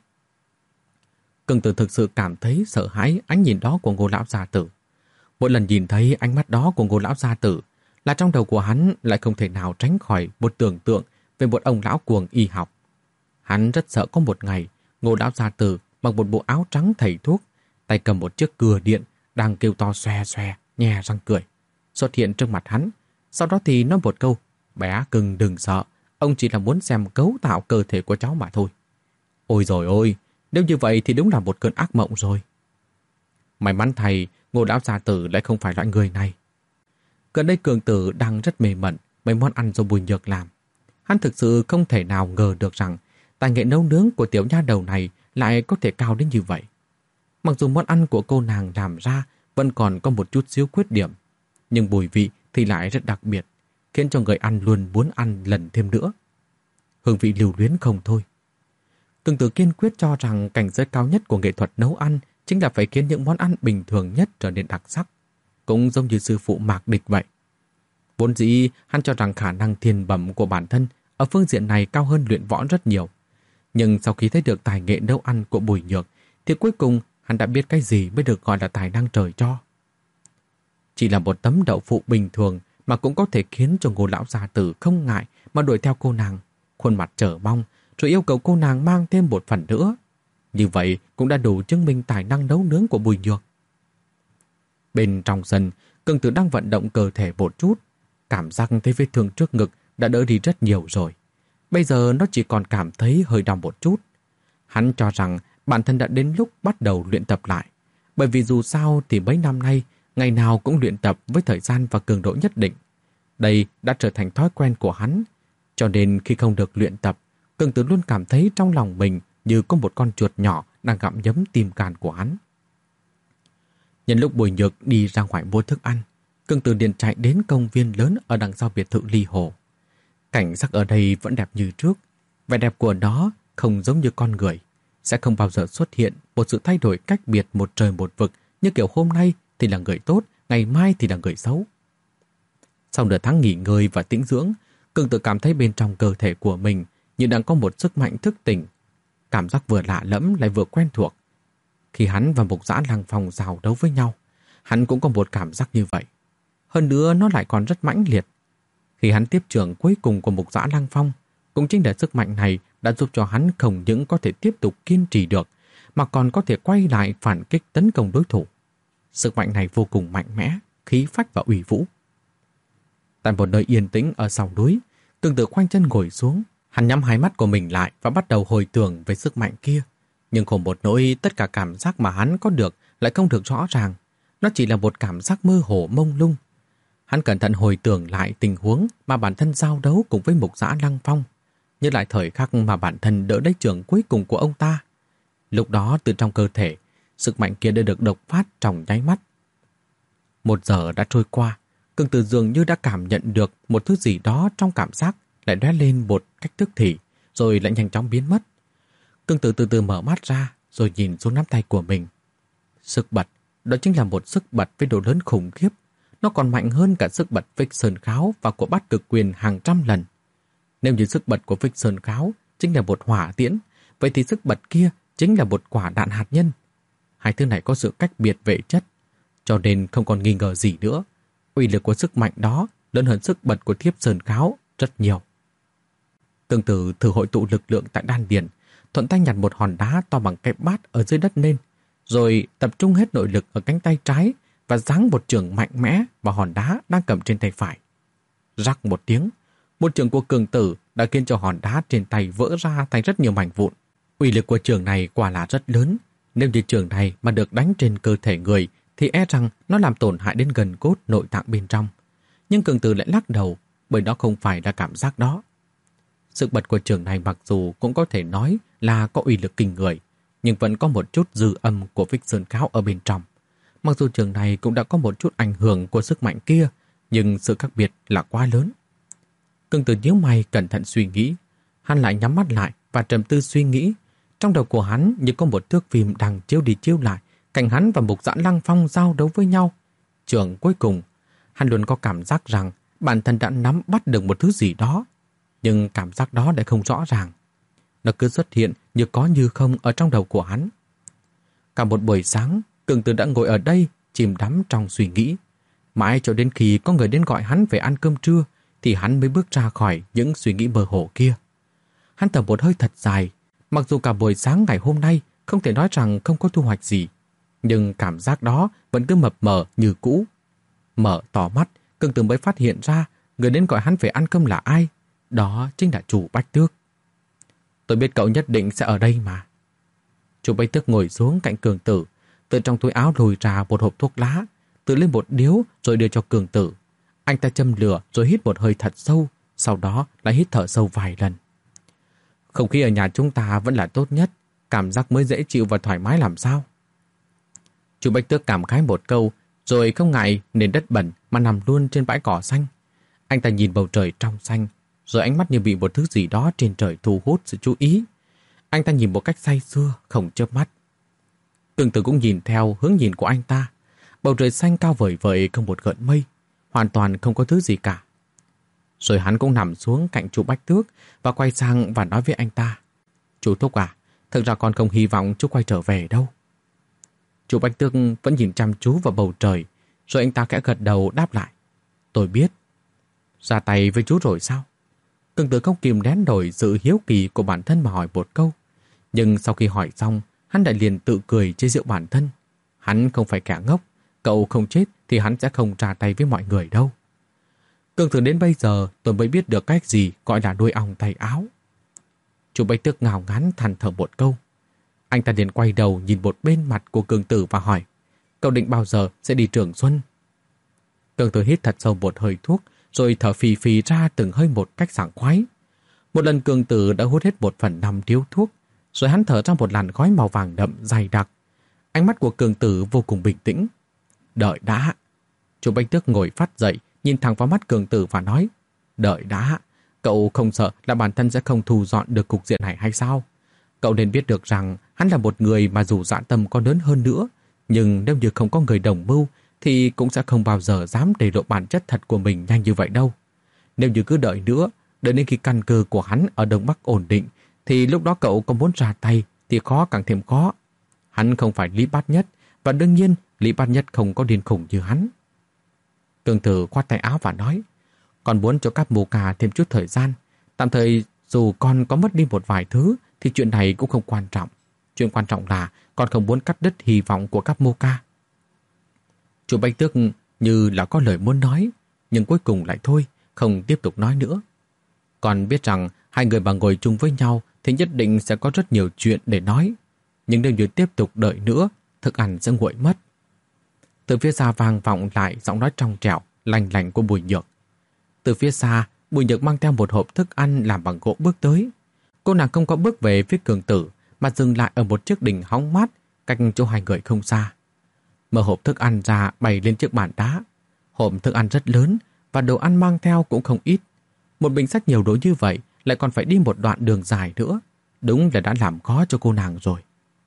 Cường Tử thực sự cảm thấy sợ hãi ánh nhìn đó của Ngô lão gia tử. Mỗi lần nhìn thấy ánh mắt đó của Ngô lão gia tử, là trong đầu của hắn lại không thể nào tránh khỏi một tưởng tượng về một ông lão cuồng y học. Hắn rất sợ có một ngày, Ngô lão gia tử mặc một bộ áo trắng thầy thuốc, tay cầm một chiếc cưa điện, đang kêu to xoe xoe, nhe răng cười, xuất hiện trước mặt hắn. Sau đó thì nói một câu: Bé cưng đừng sợ, ông chỉ là muốn xem cấu tạo cơ thể của cháu mà thôi. Ôi rồi ôi, nếu như vậy thì đúng là một cơn ác mộng rồi. May mắn thầy, Ngô lão gia tử lại không phải loại người này. Gần đây Cường Tử đang rất mê mẩn mấy món ăn do Bùi Nhược làm. Hắn thực sự không thể nào ngờ được rằng Tài nghệ nấu nướng của tiểu nha đầu này lại có thể cao đến như vậy. Mặc dù món ăn của cô nàng làm ra vẫn còn có một chút xíu khuyết điểm, nhưng mùi vị thì lại rất đặc biệt, khiến cho người ăn luôn muốn ăn lần thêm nữa. Hương vị lưu luyến không thôi. Từng Tử kiên quyết cho rằng cảnh giới cao nhất của nghệ thuật nấu ăn chính là phải khiến những món ăn bình thường nhất trở nên đặc sắc, cũng giống như sư phụ Mạc Địch vậy. Vốn dĩ hắn cho rằng khả năng thiên bẩm của bản thân ở phương diện này cao hơn luyện võ rất nhiều. Nhưng sau khi thấy được tài nghệ nấu ăn của Bùi Nhược thì cuối cùng hắn đã biết cái gì mới được gọi là tài năng trời cho. Chỉ là một tấm đậu phụ bình thường mà cũng có thể khiến cho Ngô lão gia tử không ngại mà đuổi theo cô nàng, khuôn mặt chờ mong, rồi yêu cầu cô nàng mang thêm một phần nữa. Như vậy cũng đã đủ chứng minh tài năng nấu nướng của Bùi Nhược. Bên trong sân, Cương Tử đang vận động cơ thể một chút, cảm giác thấy vết thương trước ngực đã đỡ đi rất nhiều rồi. Bây giờ nó chỉ còn cảm thấy hơi đau một chút. Hắn cho rằng bản thân đã đến lúc bắt đầu luyện tập lại, bởi vì dù sao thì mấy năm nay ngày nào cũng luyện tập với thời gian và cường độ nhất định. Đây đã trở thành thói quen của hắn, cho nên khi không được luyện tập, Cương Tử luôn cảm thấy trong lòng mình như có một con chuột nhỏ đang gặm nhấm tim can của hắn. Nhân lúc Bùi Nhược đi ra ngoài mua thức ăn, Cương Tử liền chạy đến công viên lớn ở đằng sau biệt thự Ly Hồ. Cảnh sắc ở đây vẫn đẹp như trước, vẻ đẹp của nó không giống như con người, sẽ không bao giờ xuất hiện một sự thay đổi cách biệt một trời một vực, như kiểu hôm nay thì là người tốt, ngày mai thì là người xấu. Sau nửa tháng nghỉ ngơi và tĩnh dưỡng, Cương Tử cảm thấy bên trong cơ thể của mình như đang có một sức mạnh thức tỉnh. Cảm giác vừa lạ lẫm lại vừa quen thuộc. Khi hắn và Mục Dã Lăng Phong giao đấu với nhau, hắn cũng có một cảm giác như vậy. Hơn nữa nó lại còn rất mãnh liệt. Khi hắn tiếp trưởng cuối cùng của Mục Dã Lăng Phong, cũng chính là sức mạnh này đã giúp cho hắn không những có thể tiếp tục kiên trì được, mà còn có thể quay lại phản kích tấn công đối thủ. Sức mạnh này vô cùng mạnh mẽ, khí phách và uy vũ. Tại một nơi yên tĩnh ở sau núi, Cương Tử khoanh chân ngồi xuống, hắn nhắm hai mắt của mình lại và bắt đầu hồi tưởng về sức mạnh kia. Nhưng khổ một nỗi, tất cả cảm giác mà hắn có được lại không được rõ ràng. Nó chỉ là một cảm giác mơ hồ mông lung. Hắn cẩn thận hồi tưởng lại tình huống mà bản thân giao đấu cùng với Mục Dã Lăng Phong, nhớ lại thời khắc mà bản thân đỡ lấy trường cuối cùng của ông ta. Lúc đó từ trong cơ thể, sức mạnh kia đã được độc phát trong nháy mắt. Một giờ đã trôi qua, Cương Tử dường như đã cảm nhận được một thứ gì đó trong cảm giác lại lóe lên một cách tức thì, rồi lại nhanh chóng biến mất. Cương Tử từ từ mở mắt ra, rồi nhìn xuống nắm tay của mình. Sức bật, đó chính là một sức bật với độ lớn khủng khiếp. Nó còn mạnh hơn cả sức bật Vích Sơn Kháo và của Bát Cực Quyền hàng trăm lần. Nếu như sức bật của Vích Sơn Kháo chính là một hỏa tiễn, vậy thì sức bật kia chính là một quả đạn hạt nhân. Hai thứ này có sự cách biệt về chất, cho nên không còn nghi ngờ gì nữa. Uy lực của sức mạnh đó lớn hơn sức bật của Thiếp Sơn Kháo rất nhiều. Cương Tử thử hội tụ lực lượng tại đan điền, thuận tay nhặt một hòn đá to bằng cái bát ở dưới đất lên, rồi tập trung hết nội lực ở cánh tay trái và giáng một chưởng mạnh mẽ vào hòn đá đang cầm trên tay phải. Rắc một tiếng, một chưởng của Cương Tử đã khiến cho hòn đá trên tay vỡ ra thành rất nhiều mảnh vụn. Uy lực của chưởng này quả là rất lớn. Nếu như chưởng này mà được đánh trên cơ thể người thì e rằng nó làm tổn hại đến gần cốt nội tạng bên trong. Nhưng Cương Tử lại lắc đầu, bởi đó không phải là cảm giác đó. Sức bật của chưởng này mặc dù cũng có thể nói là có uy lực kinh người, nhưng vẫn có một chút dư âm của Vích Sơn Kháo ở bên trong. Mặc dù chưởng này cũng đã có một chút ảnh hưởng của sức mạnh kia, nhưng sự khác biệt là quá lớn. Cương Tử nhíu mày cẩn thận suy nghĩ. Hắn lại nhắm mắt lại và trầm tư suy nghĩ. Trong đầu của hắn như có một thước phim đang chiếu đi chiếu lại, cảnh hắn và Mục Dã Lăng Phong giao đấu với nhau. Chưởng cuối cùng, hắn luôn có cảm giác rằng bản thân đã nắm bắt được một thứ gì đó, nhưng cảm giác đó lại không rõ ràng. Nó cứ xuất hiện như có như không ở trong đầu của hắn. Cả một buổi sáng, Cương Tử đã ngồi ở đây chìm đắm trong suy nghĩ. Mãi cho đến khi có người đến gọi hắn về ăn cơm trưa thì hắn mới bước ra khỏi những suy nghĩ mơ hồ kia. Hắn thở một hơi thật dài. Mặc dù cả buổi sáng ngày hôm nay không thể nói rằng không có thu hoạch gì, nhưng cảm giác đó vẫn cứ mập mờ như cũ. Mở to mắt, Cương Tử mới phát hiện ra người đến gọi hắn về ăn cơm là ai. Đó chính là chủ Bách Tước. Tôi biết cậu nhất định sẽ ở đây mà. Chủ Bách Tước ngồi xuống cạnh Cương Tử, từ trong túi áo lùi ra một hộp thuốc lá, tự lên một điếu rồi đưa cho Cương Tử. Anh ta châm lửa rồi hít một hơi thật sâu, sau đó lại hít thở sâu vài lần. Không khí ở nhà chúng ta vẫn là tốt nhất, cảm giác mới dễ chịu và thoải mái làm sao. Chu Bách Tước cảm khái một câu, rồi không ngại nền đất bẩn mà nằm luôn trên bãi cỏ xanh. Anh ta nhìn bầu trời trong xanh, rồi ánh mắt như bị một thứ gì đó trên trời thu hút sự chú ý. Anh ta nhìn một cách say sưa, không chớp mắt. Cường Tử cũng nhìn theo hướng nhìn của anh ta. Bầu trời xanh cao vời vợi không một gợn mây, hoàn toàn không có thứ gì cả. Rồi hắn cũng nằm xuống cạnh chú Bách Tước và quay sang và nói với anh ta. Chú Thúc à, thực ra con không hy vọng chú quay trở về đâu. Chú Bách Tước vẫn nhìn chăm chú vào bầu trời, rồi anh ta khẽ gật đầu đáp lại. Tôi biết. Ra tay với chú rồi sao? Cường Tử không kìm nén nổi sự hiếu kỳ của bản thân mà hỏi một câu. Nhưng sau khi hỏi xong, hắn lại liền tự cười chế giễu bản thân. Hắn không phải kẻ ngốc, cậu không chết thì hắn sẽ không ra tay với mọi người đâu. Cường Tử đến bây giờ tôi mới biết được cách gì gọi là nuôi ong tay áo. Chú Bách Tước ngào ngán than thở một câu. Anh ta liền quay đầu nhìn một bên mặt của Cường Tử và hỏi, cậu định bao giờ sẽ đi Trường Xuân? Cường Tử hít thật sâu một hơi thuốc, rồi thở phì phì ra từng hơi một cách sảng khoái. Một lần Cường Tử đã hút hết một phần năm điếu thuốc, rồi hắn thở ra một làn khói màu vàng đậm dày đặc. Ánh mắt của Cường Tử vô cùng bình tĩnh. Đợi đã. Chú Bách Tước ngồi phát dậy, nhìn thẳng vào mắt Cường Tử và nói, đợi đã. Cậu không sợ là bản thân sẽ không thu dọn được cục diện này hay sao? Cậu nên biết được rằng hắn là một người mà dù dã tâm có lớn hơn nữa, nhưng nếu như không có người đồng mưu thì cũng sẽ không bao giờ dám để lộ bản chất thật của mình nhanh như vậy đâu. Nếu như cứ đợi nữa, đợi đến khi căn cơ của hắn ở Đông Bắc ổn định, thì lúc đó cậu có muốn ra tay thì khó càng thêm khó. Hắn không phải Lý Bát Nhất, và đương nhiên Lý Bát Nhất không có điên khủng như hắn. Cường Tử khoát tay áo và nói, con muốn cho các mù cà thêm chút thời gian. Tạm thời dù con có mất đi một vài thứ thì chuyện này cũng không quan trọng. Chuyện quan trọng là con không muốn cắt đứt hy vọng của các mô ca. Chú Bách Tước như là có lời muốn nói, nhưng cuối cùng lại thôi, không tiếp tục nói nữa. Con biết rằng hai người mà ngồi chung với nhau thì nhất định sẽ có rất nhiều chuyện để nói. Nhưng nếu như tiếp tục đợi nữa, thức ăn sẽ nguội mất. Từ phía xa vang vọng lại giọng nói trong trẻo, lành lành của Bùi Nhược. Từ phía xa, Bùi Nhược mang theo một hộp thức ăn làm bằng gỗ bước tới. Cô nàng không có bước về phía Cường Tử, mà dừng lại ở một chiếc đình hóng mát cách chỗ hai người không xa. Mở hộp thức ăn ra bày lên chiếc bàn đá. Hộp thức ăn rất lớn và đồ ăn mang theo cũng không ít. Một bình xách nhiều đồ như vậy lại còn phải đi một đoạn đường dài nữa. Đúng là đã làm khó cho cô nàng rồi.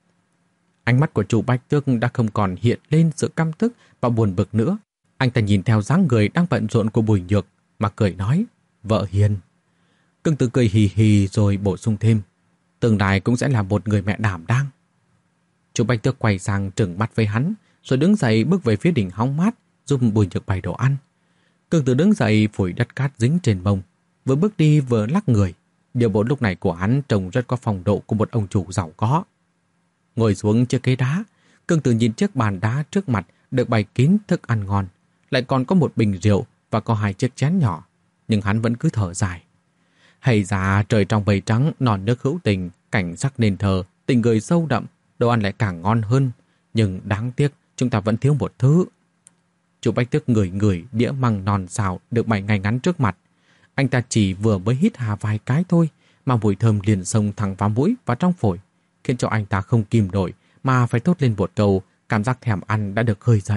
Ánh mắt của chủ Bách Tước đã không còn hiện lên sự căm tức và buồn bực nữa. Anh ta nhìn theo dáng người đang bận rộn của Bùi Nhược mà cười nói, vợ hiền. Cường Tử cười hì hì rồi bổ sung thêm, tương lai cũng sẽ là một người mẹ đảm đang. Chủ Bách Tước quay sang trừng mắt với hắn, rồi đứng dậy bước về phía đỉnh hóng mát giúp Bùi Nhược bày đồ ăn. Cường Tử đứng dậy phủi đất cát dính trên mông, vừa bước đi vừa lắc người. Điều bộ lúc này của hắn trông rất có phong độ của một ông chủ giàu có. Ngồi xuống chiếc ghế đá, Cường Tử nhìn chiếc bàn đá trước mặt được bày kín thức ăn ngon, lại còn có một bình rượu và có hai chiếc chén nhỏ, nhưng hắn vẫn cứ thở dài. Hay ra trời trong vầy trắng, non nước hữu tình, cảnh sắc nên thờ, tình người sâu đậm, đồ ăn lại càng ngon hơn, nhưng đáng tiếc chúng ta vẫn thiếu một thứ. Chủ Bách Tước ngửi ngửi đĩa măng non xào được bày ngay ngắn trước mặt. Anh ta chỉ vừa mới hít hà vài cái thôi mà mùi thơm liền xông thẳng vào mũi và trong phổi, khiến cho anh ta không kìm nổi mà phải thốt lên một câu, cảm giác thèm ăn đã được khơi dậy.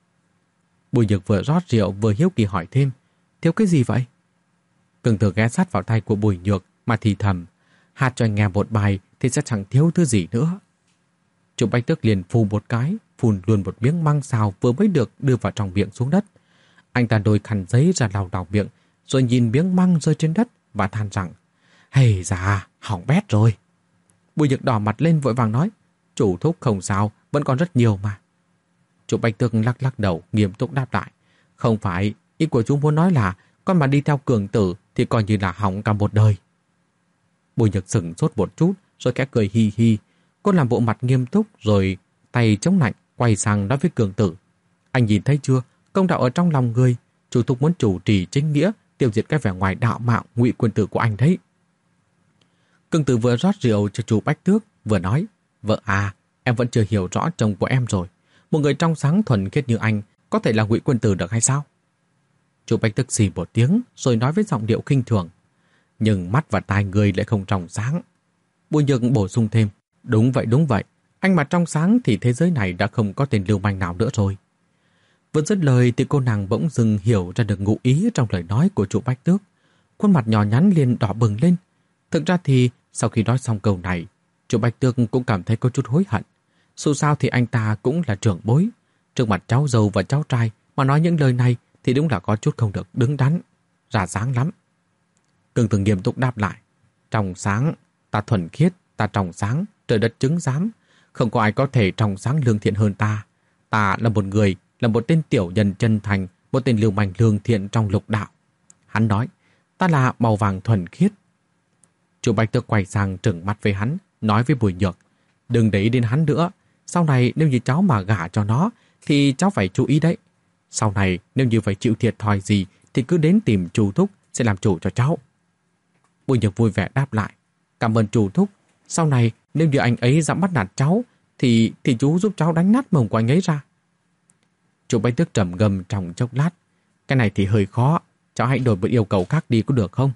Bùi Nhược vừa rót rượu vừa hiếu kỳ hỏi thêm, thiếu cái gì vậy? Cường Tử ghé sát vào tay của Bùi Nhược mà thì thầm, hát cho anh nghe một bài thì sẽ chẳng thiếu thứ gì nữa. Chủ Bách Tước liền phù một cái, phun luôn một miếng măng xào vừa mới được đưa vào trong miệng xuống đất. Anh ta đôi khăn giấy ra lau lau miệng, rồi nhìn miếng măng rơi trên đất và than rằng, hey da, hỏng bét rồi. Bùi Nhược đỏ mặt lên vội vàng nói, chủ thúc không sao, vẫn còn rất nhiều mà. Chủ Bách Tước lắc lắc đầu, nghiêm túc đáp lại, không phải, ý của chú muốn nói là con mà đi theo Cường Tử thì coi như là hỏng cả một đời. Bùi Nhược sững sốt một chút, rồi khẽ cười hi hi. Cô làm bộ mặt nghiêm túc, rồi tay chống lạnh quay sang nói với Cường Tử, anh nhìn thấy chưa, công đạo ở trong lòng người, chủ thúc muốn chủ trì chính nghĩa, tiêu diệt cái vẻ ngoài đạo mạo ngụy quân tử của anh đấy. Cường Tử vừa rót rượu cho chủ Bách Tước, vừa nói, vợ à, em vẫn chưa hiểu rõ chồng của em rồi. Một người trong sáng thuần khiết như anh có thể là ngụy quân tử được hay sao? Chủ Bách Tước xì một tiếng rồi nói với giọng điệu khinh thường, nhưng mắt và tai người lại không trong sáng, Bùi Nhược bổ sung thêm, đúng vậy đúng vậy, anh mà trong sáng thì thế giới này đã không có tên lưu manh nào nữa rồi. Vừa dứt lời thì cô nàng bỗng dưng hiểu ra được ngụ ý trong lời nói của chủ Bách Tước. Khuôn mặt nhỏ nhắn liền đỏ bừng lên. Thực ra thì sau khi nói xong câu này, chủ Bách Tước cũng cảm thấy có chút hối hận. Dù sao thì anh ta cũng là trưởng bối. Trước mặt cháu dâu và cháu trai mà nói những lời này thì đúng là có chút không được đứng đắn, ra dáng lắm. Cương Tử nghiêm túc đáp lại. Trong sáng, ta thuần khiết, ta trong sáng, trời đất chứng giám. Không có ai có thể trong sáng lương thiện hơn ta. Ta là một người, là một tên tiểu nhân chân thành, một tên lưu manh lương thiện trong lục đạo. Hắn nói, ta là màu vàng thuần khiết. Chủ Bạch Tước quay sang trừng mắt với hắn, nói với Bùi Nhược, đừng để ý đến hắn nữa. Sau này nếu như cháu mà gả cho nó, thì cháu phải chú ý đấy. Sau này nếu như phải chịu thiệt thòi gì, thì cứ đến tìm chủ thúc sẽ làm chủ cho cháu. Bùi Nhược vui vẻ đáp lại, cảm ơn chủ thúc. Sau này nếu như anh ấy dám bắt nạt cháu, thì thì chú giúp cháu đánh nát mông của anh ấy ra. Chủ Bạch Tước trầm ngâm trong chốc lát, cái này thì hơi khó, cháu hãy đổi một yêu cầu khác đi có được không?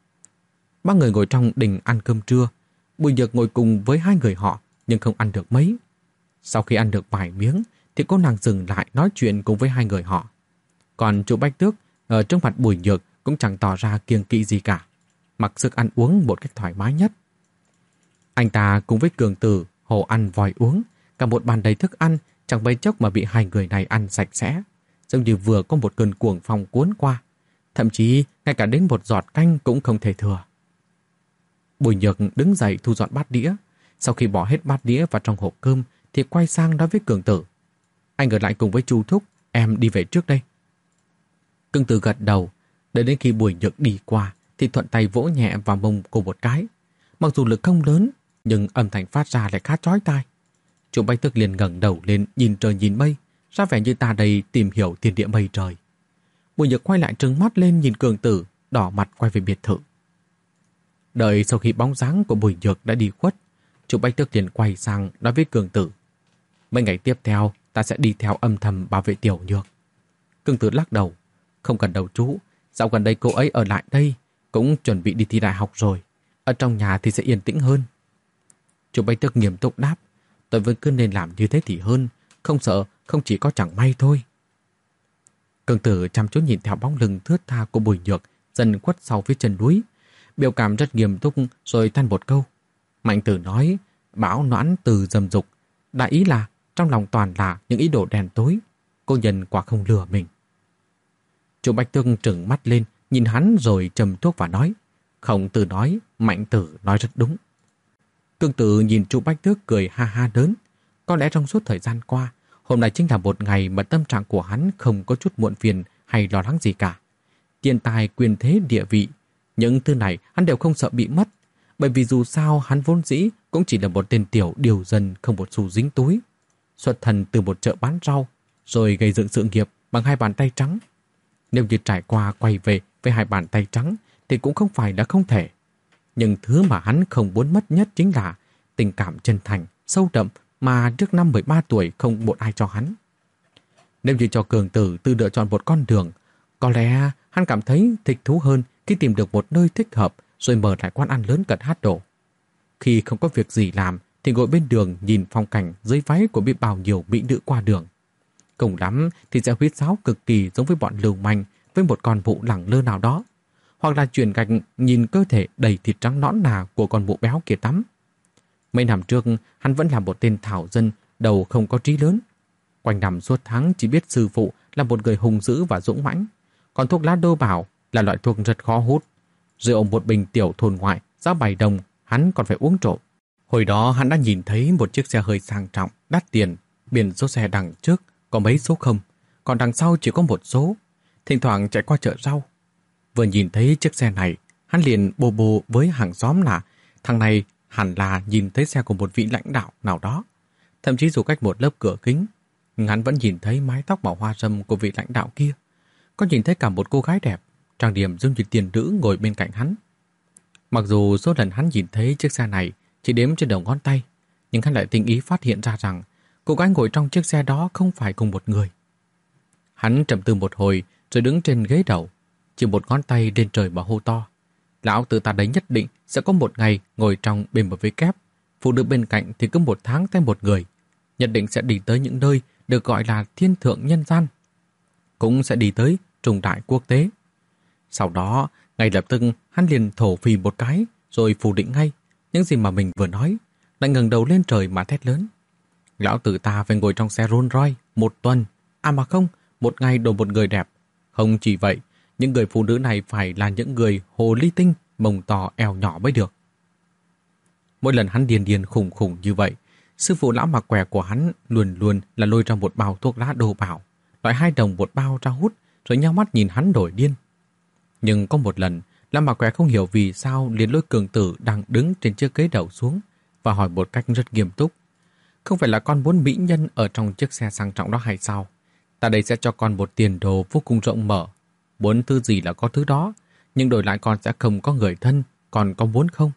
Ba người ngồi trong đình ăn cơm trưa. Bùi Nhược ngồi cùng với hai người họ nhưng không ăn được mấy. Sau khi ăn được vài miếng thì cô nàng dừng lại nói chuyện cùng với hai người họ. Còn chủ Bách Tước ở trước mặt Bùi Nhược cũng chẳng tỏ ra kiêng kỵ gì cả, mặc sức ăn uống một cách thoải mái nhất. Anh ta cùng với Cường Tử hồ ăn vòi uống, cả một bàn đầy thức ăn chẳng mấy chốc mà bị hai người này ăn sạch sẽ, giống như vừa có một cơn cuồng phong cuốn qua. Thậm chí ngay cả đến một giọt canh cũng không thể thừa. Bùi Nhược đứng dậy thu dọn bát đĩa. Sau khi bỏ hết bát đĩa vào trong hộp cơm thì quay sang nói với Cường Tử, anh ở lại cùng với Chu thúc, em đi về trước đây. Cường Tử gật đầu. Đợi đến khi Bùi Nhược đi qua thì thuận tay vỗ nhẹ vào mông cô một cái. Mặc dù lực không lớn nhưng âm thanh phát ra lại khá chói tai. Chủ Bách Tước liền ngẩng đầu lên nhìn trời nhìn mây, ra vẻ như ta đây tìm hiểu thiên địa mây trời. Bùi Nhược quay lại trừng mắt lên nhìn Cường Tử, đỏ mặt quay về biệt thự. Đợi sau khi bóng dáng của Bùi Nhược đã đi khuất, chủ Bách Tước liền quay sang nói với Cường Tử, mấy ngày tiếp theo ta sẽ đi theo âm thầm bảo vệ Tiểu Nhược. Cường Tử lắc đầu, không cần đâu chú, dạo gần đây cô ấy ở lại đây, cũng chuẩn bị đi thi đại học rồi, ở trong nhà thì sẽ yên tĩnh hơn. Chủ Bách Tước nghiêm túc đáp, tôi vẫn cứ nên làm như thế thì hơn, không sợ không chỉ có chẳng may thôi. Cường Tử chăm chú nhìn theo bóng lưng thướt tha của Bùi Nhược dần khuất sau phía chân núi, biểu cảm rất nghiêm túc rồi than một câu. Mạnh Tử nói, bão noãn từ dầm dục, đại ý là trong lòng toàn là những ý đồ đen tối, cô nhân quả không lừa mình. Chủ Bách Tước trừng mắt lên, nhìn hắn rồi châm thuốc và nói, Khổng Tử nói, Mạnh Tử nói rất đúng. Cường Tử nhìn chủ Bách Tước cười ha ha đớn. Có lẽ trong suốt thời gian qua, hôm nay chính là một ngày mà tâm trạng của hắn không có chút muộn phiền hay lo lắng gì cả. Tiền tài, quyền thế, địa vị, những thứ này hắn đều không sợ bị mất, bởi vì dù sao hắn vốn dĩ cũng chỉ là một tên tiểu điều dân không một xu dính túi, xuất thân từ một chợ bán rau, rồi gây dựng sự nghiệp bằng hai bàn tay trắng. Nếu như trải qua quay về với hai bàn tay trắng thì cũng không phải là không thể. Nhưng thứ mà hắn không muốn mất nhất chính là tình cảm chân thành, sâu đậm mà trước năm mười ba tuổi không một ai cho hắn. Nếu như cho Cường Tử tự lựa chọn một con đường, có lẽ hắn cảm thấy thích thú hơn khi tìm được một nơi thích hợp rồi mở lại quán ăn lớn cận hát đổ. Khi không có việc gì làm thì ngồi bên đường nhìn phong cảnh dưới váy của biết bao nhiêu mỹ nữ qua đường. Cùng lắm thì sẽ huyết sáo cực kỳ giống với bọn lưu manh với một con mụ lẳng lơ nào đó, hoặc là chuyển gạch nhìn cơ thể đầy thịt trắng nõn nà của con mụ béo kia tắm. Mấy năm trước hắn vẫn là một tên thảo dân đầu không có trí lớn. Quanh năm suốt tháng chỉ biết sư phụ là một người hung dữ và dũng mãnh, còn thuốc lá đô bảo là loại thuốc rất khó hút. Rượu một bình tiểu thôn ngoại giá bảy đồng hắn còn phải uống trộm. Hồi đó hắn đã nhìn thấy một chiếc xe hơi sang trọng, đắt tiền, biển số xe đằng trước có mấy số không, còn đằng sau chỉ có một số. Thỉnh thoảng chạy qua chợ rau, vừa nhìn thấy chiếc xe này, hắn liền bô bô với hàng xóm là thằng này hẳn là nhìn thấy xe của một vị lãnh đạo nào đó. Thậm chí dù cách một lớp cửa kính, hắn vẫn nhìn thấy mái tóc màu hoa râm của vị lãnh đạo kia. Có nhìn thấy cả một cô gái đẹp, trang điểm giống như tiền nữ ngồi bên cạnh hắn. Mặc dù số lần hắn nhìn thấy chiếc xe này chỉ đếm trên đầu ngón tay, nhưng hắn lại tinh ý phát hiện ra rằng cô gái ngồi trong chiếc xe đó không phải cùng một người. Hắn trầm tư một hồi rồi đứng trên ghế đầu, chỉ một ngón tay lên trời mà hô to. Lão tự ta đấy nhất định sẽ có một ngày ngồi trong bê em vê kép, phụ nữ bên cạnh thì cứ một tháng thêm một người. Nhất định sẽ đi tới những nơi được gọi là thiên thượng nhân gian. Cũng sẽ đi tới trung đại quốc tế. Sau đó, ngay lập tức hắn liền thổ phì một cái, rồi phủ định ngay những gì mà mình vừa nói, lại ngẩng đầu lên trời mà thét lớn. Lão tử ta phải ngồi trong xe Rolls Royce một tuần, à mà không, một ngày đổi một người đẹp. Không chỉ vậy, những người phụ nữ này phải là những người hồ ly tinh, mông to eo nhỏ mới được. Mỗi lần hắn điên điên khủng khủng như vậy, sư phụ lão mặc què của hắn luôn luôn là lôi ra một bao thuốc lá đồ bảo, loại hai đồng một bao ra hút, rồi nhao mắt nhìn hắn đổi điên. Nhưng có một lần, lão mặc què không hiểu vì sao liền lôi Cường Tử đang đứng trên chiếc ghế đầu xuống và hỏi một cách rất nghiêm túc. Không phải là con muốn mỹ nhân ở trong chiếc xe sang trọng đó hay sao? Ta đây sẽ cho con một tiền đồ vô cùng rộng mở. Muốn thứ gì là có thứ đó, nhưng đổi lại con sẽ không có người thân, con có muốn không?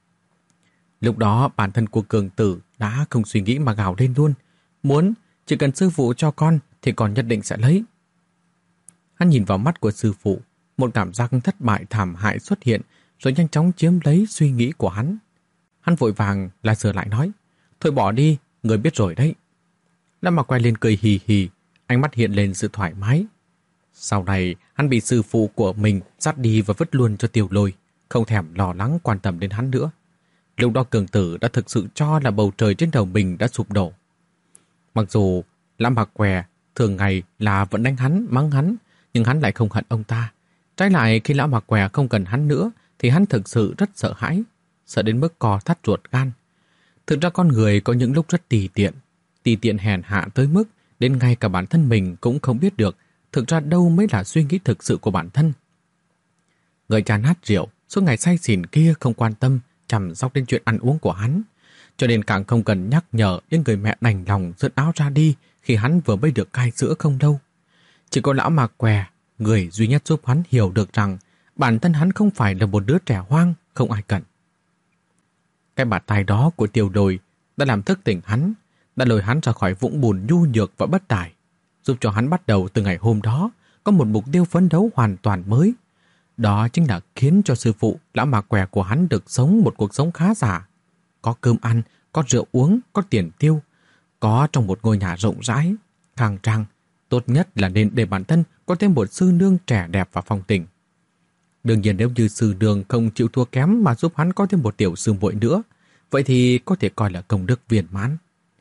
Lúc đó bản thân của Cường Tử đã không suy nghĩ mà gào lên luôn. Muốn, chỉ cần sư phụ cho con thì con nhất định sẽ lấy. Hắn nhìn vào mắt của sư phụ, một cảm giác thất bại thảm hại xuất hiện rồi nhanh chóng chiếm lấy suy nghĩ của hắn. Hắn vội vàng là sửa lại nói, thôi bỏ đi, người biết rồi đấy. Lâm mà quay lên cười hì hì, ánh mắt hiện lên sự thoải mái. Sau này, hắn bị sư phụ của mình dắt đi và vứt luôn cho Tiểu Lôi, không thèm lo lắng quan tâm đến hắn nữa. Lúc đó Cường Tử đã thực sự cho là bầu trời trên đầu mình đã sụp đổ. Mặc dù Lã Mặc Què thường ngày là vẫn đánh hắn, mắng hắn, nhưng hắn lại không hận ông ta. Trái lại khi Lã Mặc Què không cần hắn nữa thì hắn thực sự rất sợ hãi, sợ đến mức co thắt ruột gan. Thực ra con người có những lúc rất tùy tiện, tùy tiện hèn hạ tới mức đến ngay cả bản thân mình cũng không biết được thực ra đâu mới là suy nghĩ thực sự của bản thân. Người cha nát rượu, suốt ngày say xỉn kia không quan tâm chăm sóc đến chuyện ăn uống của hắn, cho nên càng không cần nhắc nhở đến người mẹ đành lòng giật áo ra đi khi hắn vừa mới được cai sữa không lâu. Chỉ có Lão Mạc Què, người duy nhất giúp hắn hiểu được rằng bản thân hắn không phải là một đứa trẻ hoang, không ai cần. Cái bạt tai đó của Tiểu Đồi đã làm thức tỉnh hắn, đã lôi hắn ra khỏi vũng bùn nhu nhược và bất tài, giúp cho hắn bắt đầu từ ngày hôm đó có một mục tiêu phấn đấu hoàn toàn mới. Đó chính là khiến cho sư phụ Lão Mạc Què của hắn được sống một cuộc sống khá giả. Có cơm ăn, có rượu uống, có tiền tiêu, có trong một ngôi nhà rộng rãi, khang trang. Tốt nhất là nên để bản thân có thêm một sư nương trẻ đẹp và phong tình. Đương nhiên nếu như sư nương không chịu thua kém mà giúp hắn có thêm một tiểu sư muội nữa, vậy thì có thể coi là công đức viên mãn.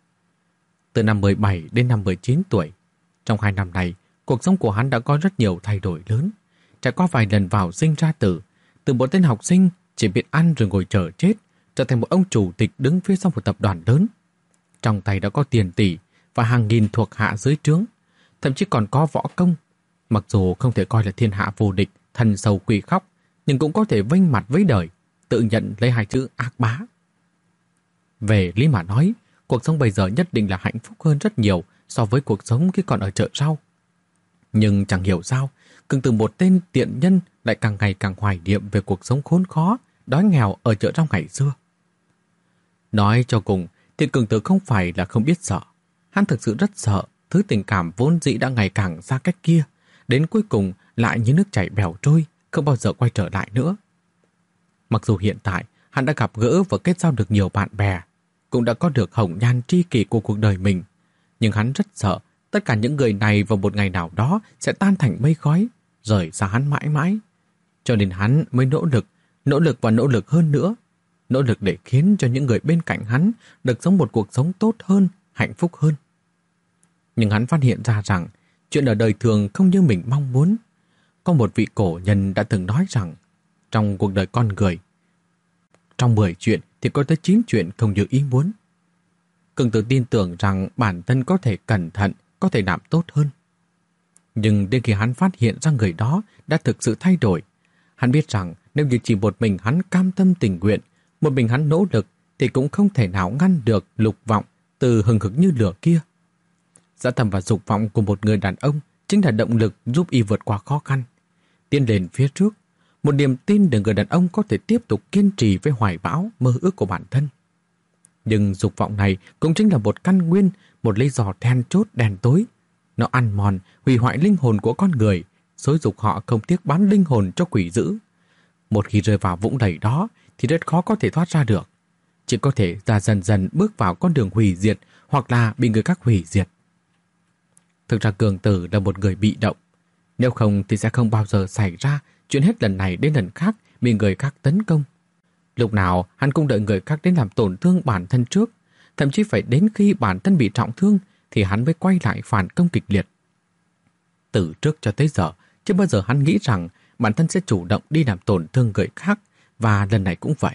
Từ năm mười bảy đến năm mười chín tuổi, trong hai năm này, cuộc sống của hắn đã có rất nhiều thay đổi lớn. Trải qua vài lần vào sinh ra tử, từ một tên học sinh chỉ biết ăn rồi ngồi chờ chết, trở thành một ông chủ tịch đứng phía sau một tập đoàn lớn. Trong tay đã có tiền tỷ và hàng nghìn thuộc hạ dưới trướng, thậm chí còn có võ công. Mặc dù không thể coi là thiên hạ vô địch, thần sầu quỷ khóc, nhưng cũng có thể vênh mặt với đời, tự nhận lấy hai chữ ác bá. Về lý mà nói, cuộc sống bây giờ nhất định là hạnh phúc hơn rất nhiều so với cuộc sống khi còn ở chợ rau. Nhưng chẳng hiểu sao, Cường Tử một tên tiện nhân lại càng ngày càng hoài niệm về cuộc sống khốn khó, đói nghèo ở chợ rau ngày xưa. Nói cho cùng, thì Cường Tử không phải là không biết sợ. Hắn thực sự rất sợ thứ tình cảm vốn dĩ đã ngày càng xa cách kia, đến cuối cùng lại như nước chảy bèo trôi, không bao giờ quay trở lại nữa. Mặc dù hiện tại hắn đã gặp gỡ và kết giao được nhiều bạn bè, cũng đã có được hồng nhan tri kỷ của cuộc đời mình, nhưng hắn rất sợ tất cả những người này vào một ngày nào đó sẽ tan thành mây khói, rời xa hắn mãi mãi. Cho nên hắn mới nỗ lực, nỗ lực và nỗ lực hơn nữa, nỗ lực để khiến cho những người bên cạnh hắn được sống một cuộc sống tốt hơn, hạnh phúc hơn. Nhưng hắn phát hiện ra rằng chuyện ở đời thường không như mình mong muốn. Có một vị cổ nhân đã từng nói rằng trong cuộc đời con người, trong mười chuyện thì có tới chín chuyện không như ý muốn. Cường Tử tin tưởng rằng bản thân có thể cẩn thận, có thể làm tốt hơn. Nhưng đến khi hắn phát hiện ra người đó đã thực sự thay đổi, hắn biết rằng nếu như chỉ một mình hắn cam tâm tình nguyện, một mình hắn nỗ lực thì cũng không thể nào ngăn được lục vọng từ hừng hực như lửa kia. Dã tâm và dục vọng của một người đàn ông chính là động lực giúp y vượt qua khó khăn, tiến lên phía trước, một niềm tin để người đàn ông có thể tiếp tục kiên trì với hoài bão, mơ ước của bản thân. Nhưng dục vọng này cũng chính là một căn nguyên, một lý do then chốt đen tối. Nó ăn mòn, hủy hoại linh hồn của con người, xối dục họ không tiếc bán linh hồn cho quỷ dữ. Một khi rơi vào vũng lầy đó thì rất khó có thể thoát ra được. Chỉ có thể ra dần dần bước vào con đường hủy diệt hoặc là bị người khác hủy diệt. Thực ra Cường Tử là một người bị động. Nếu không thì sẽ không bao giờ xảy ra chuyện hết lần này đến lần khác bị người khác tấn công. Lúc nào hắn cũng đợi người khác đến làm tổn thương bản thân trước, thậm chí phải đến khi bản thân bị trọng thương thì hắn mới quay lại phản công kịch liệt. Từ trước cho tới giờ, chưa bao giờ hắn nghĩ rằng bản thân sẽ chủ động đi làm tổn thương người khác, và lần này cũng vậy.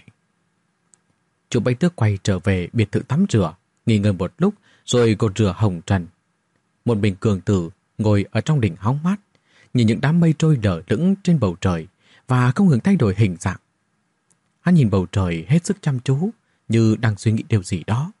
Chú Bách Tước quay trở về biệt thự tắm rửa, nghỉ ngơi một lúc rồi gột rửa hồng trần. Một mình Cường Tử ngồi ở trong đỉnh hóng mát, nhìn những đám mây trôi lở lững trên bầu trời và không ngừng thay đổi hình dạng. Hắn nhìn bầu trời hết sức chăm chú, như đang suy nghĩ điều gì đó.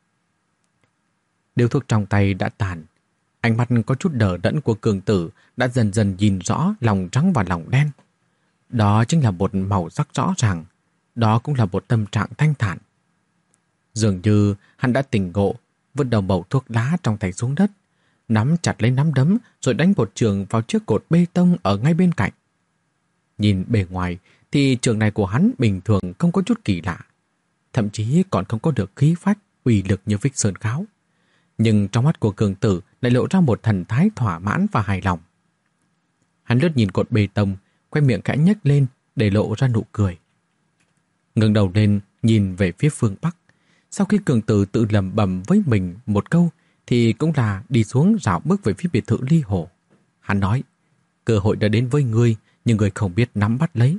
Điếu thuốc trong tay đã tàn. Ánh mắt có chút đờ đẫn của Cường Tử đã dần dần nhìn rõ lòng trắng và lòng đen. Đó chính là một màu sắc rõ ràng. Đó cũng là một tâm trạng thanh thản. Dường như hắn đã tỉnh ngộ, vứt đầu bầu thuốc lá trong tay xuống đất, nắm chặt lấy nắm đấm rồi đánh một trường vào chiếc cột bê tông ở ngay bên cạnh. Nhìn bề ngoài thì trường này của hắn bình thường không có chút kỳ lạ, thậm chí còn không có được khí phách, uy lực như Vích Sơn Kháo. Nhưng trong mắt của Cường Tử lại lộ ra một thần thái thỏa mãn và hài lòng. Hắn lướt nhìn cột bê tông, quay miệng khẽ nhếch lên để lộ ra nụ cười. Ngẩng đầu lên nhìn về phía phương Bắc. Sau khi Cường Tử tự lẩm bẩm với mình một câu thì cũng là đi xuống rảo bước về phía biệt thự Ly Hồ. Hắn nói, cơ hội đã đến với ngươi, nhưng ngươi không biết nắm bắt lấy.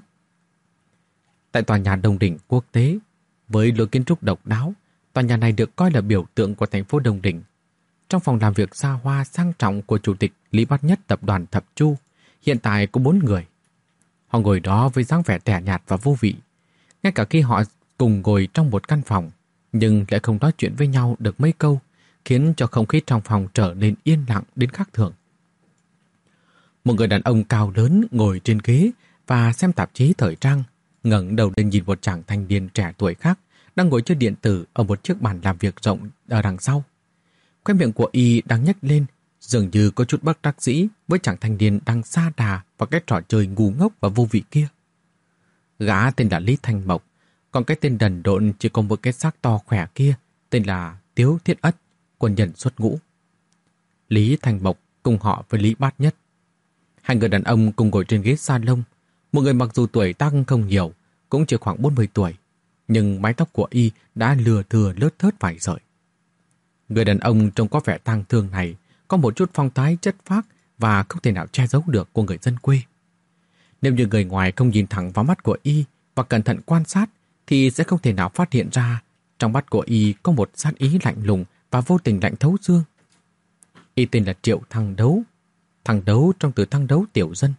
Tại tòa nhà Đông Đỉnh Quốc tế, với lối kiến trúc độc đáo, tòa nhà này được coi là biểu tượng của thành phố Đông Đỉnh. Trong phòng làm việc xa hoa sang trọng của chủ tịch Lý Bát Nhất tập đoàn Thập Chu, hiện tại có bốn người. Họ ngồi đó với dáng vẻ tẻ nhạt và vô vị. Ngay cả khi họ cùng ngồi trong một căn phòng, nhưng lại không nói chuyện với nhau được mấy câu, khiến cho không khí trong phòng trở nên yên lặng đến khác thường. Một người đàn ông cao lớn ngồi trên ghế và xem tạp chí thời trang, ngẩng đầu lên nhìn một chàng thanh niên trẻ tuổi khác đang ngồi chơi điện tử ở một chiếc bàn làm việc rộng ở đằng sau. Khóe miệng của y đang nhếch lên, dường như có chút bất đắc dĩ với chàng thanh niên đang sa đà vào cái trò chơi ngu ngốc và vô vị kia. Gã tên là Lý Thanh Mộc, còn cái tên đần độn chỉ có một cái xác to khỏe kia tên là Tiếu Thiết Ất, quân nhân xuất ngũ. Lý Thanh Mộc cùng họ với Lý Bát Nhất. Hai người đàn ông cùng ngồi trên ghế salon. Một người mặc dù tuổi tác không nhiều, cũng chỉ khoảng bốn mươi tuổi, nhưng mái tóc của y đã lừa thừa lướt thớt vài sợi. Người đàn ông trông có vẻ tang thương này có một chút phong thái chất phác và không thể nào che giấu được của người dân quê. Nếu như người ngoài không nhìn thẳng vào mắt của y và cẩn thận quan sát thì sẽ không thể nào phát hiện ra trong mắt của y có một sát ý lạnh lùng và vô tình lạnh thấu xương. Y tên là Triệu Thăng Đấu, thằng Đấu trong từ Thăng Đấu tiểu dân.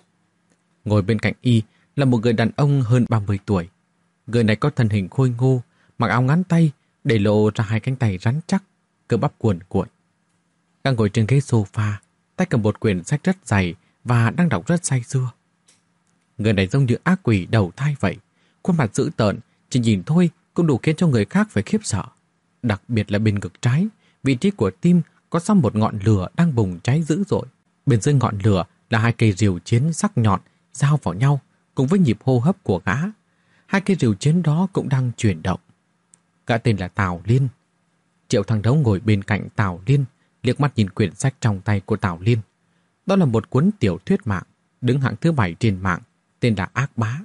Ngồi bên cạnh y là một người đàn ông hơn ba mươi tuổi. Người này có thân hình khôi ngô, mặc áo ngắn tay, để lộ ra hai cánh tay rắn chắc, cơ bắp cuồn cuộn. Đang ngồi trên ghế sofa, tay cầm một quyển sách rất dày và đang đọc rất say sưa. Người này giống như ác quỷ đầu thai vậy, khuôn mặt dữ tợn, chỉ nhìn thôi cũng đủ khiến cho người khác phải khiếp sợ. Đặc biệt là bên ngực trái, vị trí của tim có xăm một ngọn lửa đang bùng cháy dữ dội. Bên dưới ngọn lửa là hai cây rìu chiến sắc nhọn giao vào nhau cùng với nhịp hô hấp của gã. Hai cây rìu chiến đó cũng đang chuyển động. Gã tên là Tào Liên. Triệu Thăng Đấu ngồi bên cạnh Tào Liên, liếc mắt nhìn quyển sách trong tay của Tào Liên. Đó là một cuốn tiểu thuyết mạng, đứng hạng thứ bảy trên mạng, tên là Ác Bá.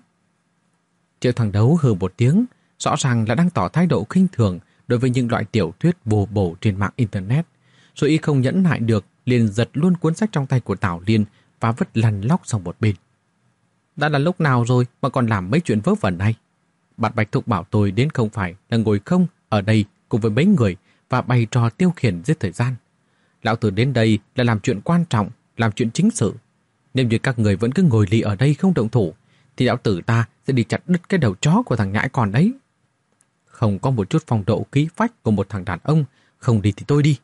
Triệu Thăng Đấu hừ một tiếng, rõ ràng là đang tỏ thái độ khinh thường đối với những loại tiểu thuyết vô bổ trên mạng Internet. Rồi y không nhẫn nại được, liền giật luôn cuốn sách trong tay của Tào Liên và vứt lăn lóc sang một bên. Đã là lúc nào rồi mà còn làm mấy chuyện vớ vẩn này? Bạn Bạch Thúc bảo tôi đến không phải là ngồi không ở đây cùng với mấy người và bày trò tiêu khiển giết thời gian. Lão Tử đến đây là làm chuyện quan trọng, làm chuyện chính sự. Nếu như các người vẫn cứ ngồi lì ở đây không động thủ, thì lão tử ta sẽ đi chặt đứt cái đầu chó của thằng nhãi con đấy. Không có một chút phong độ khí phách của một thằng đàn ông, không đi thì tôi đi.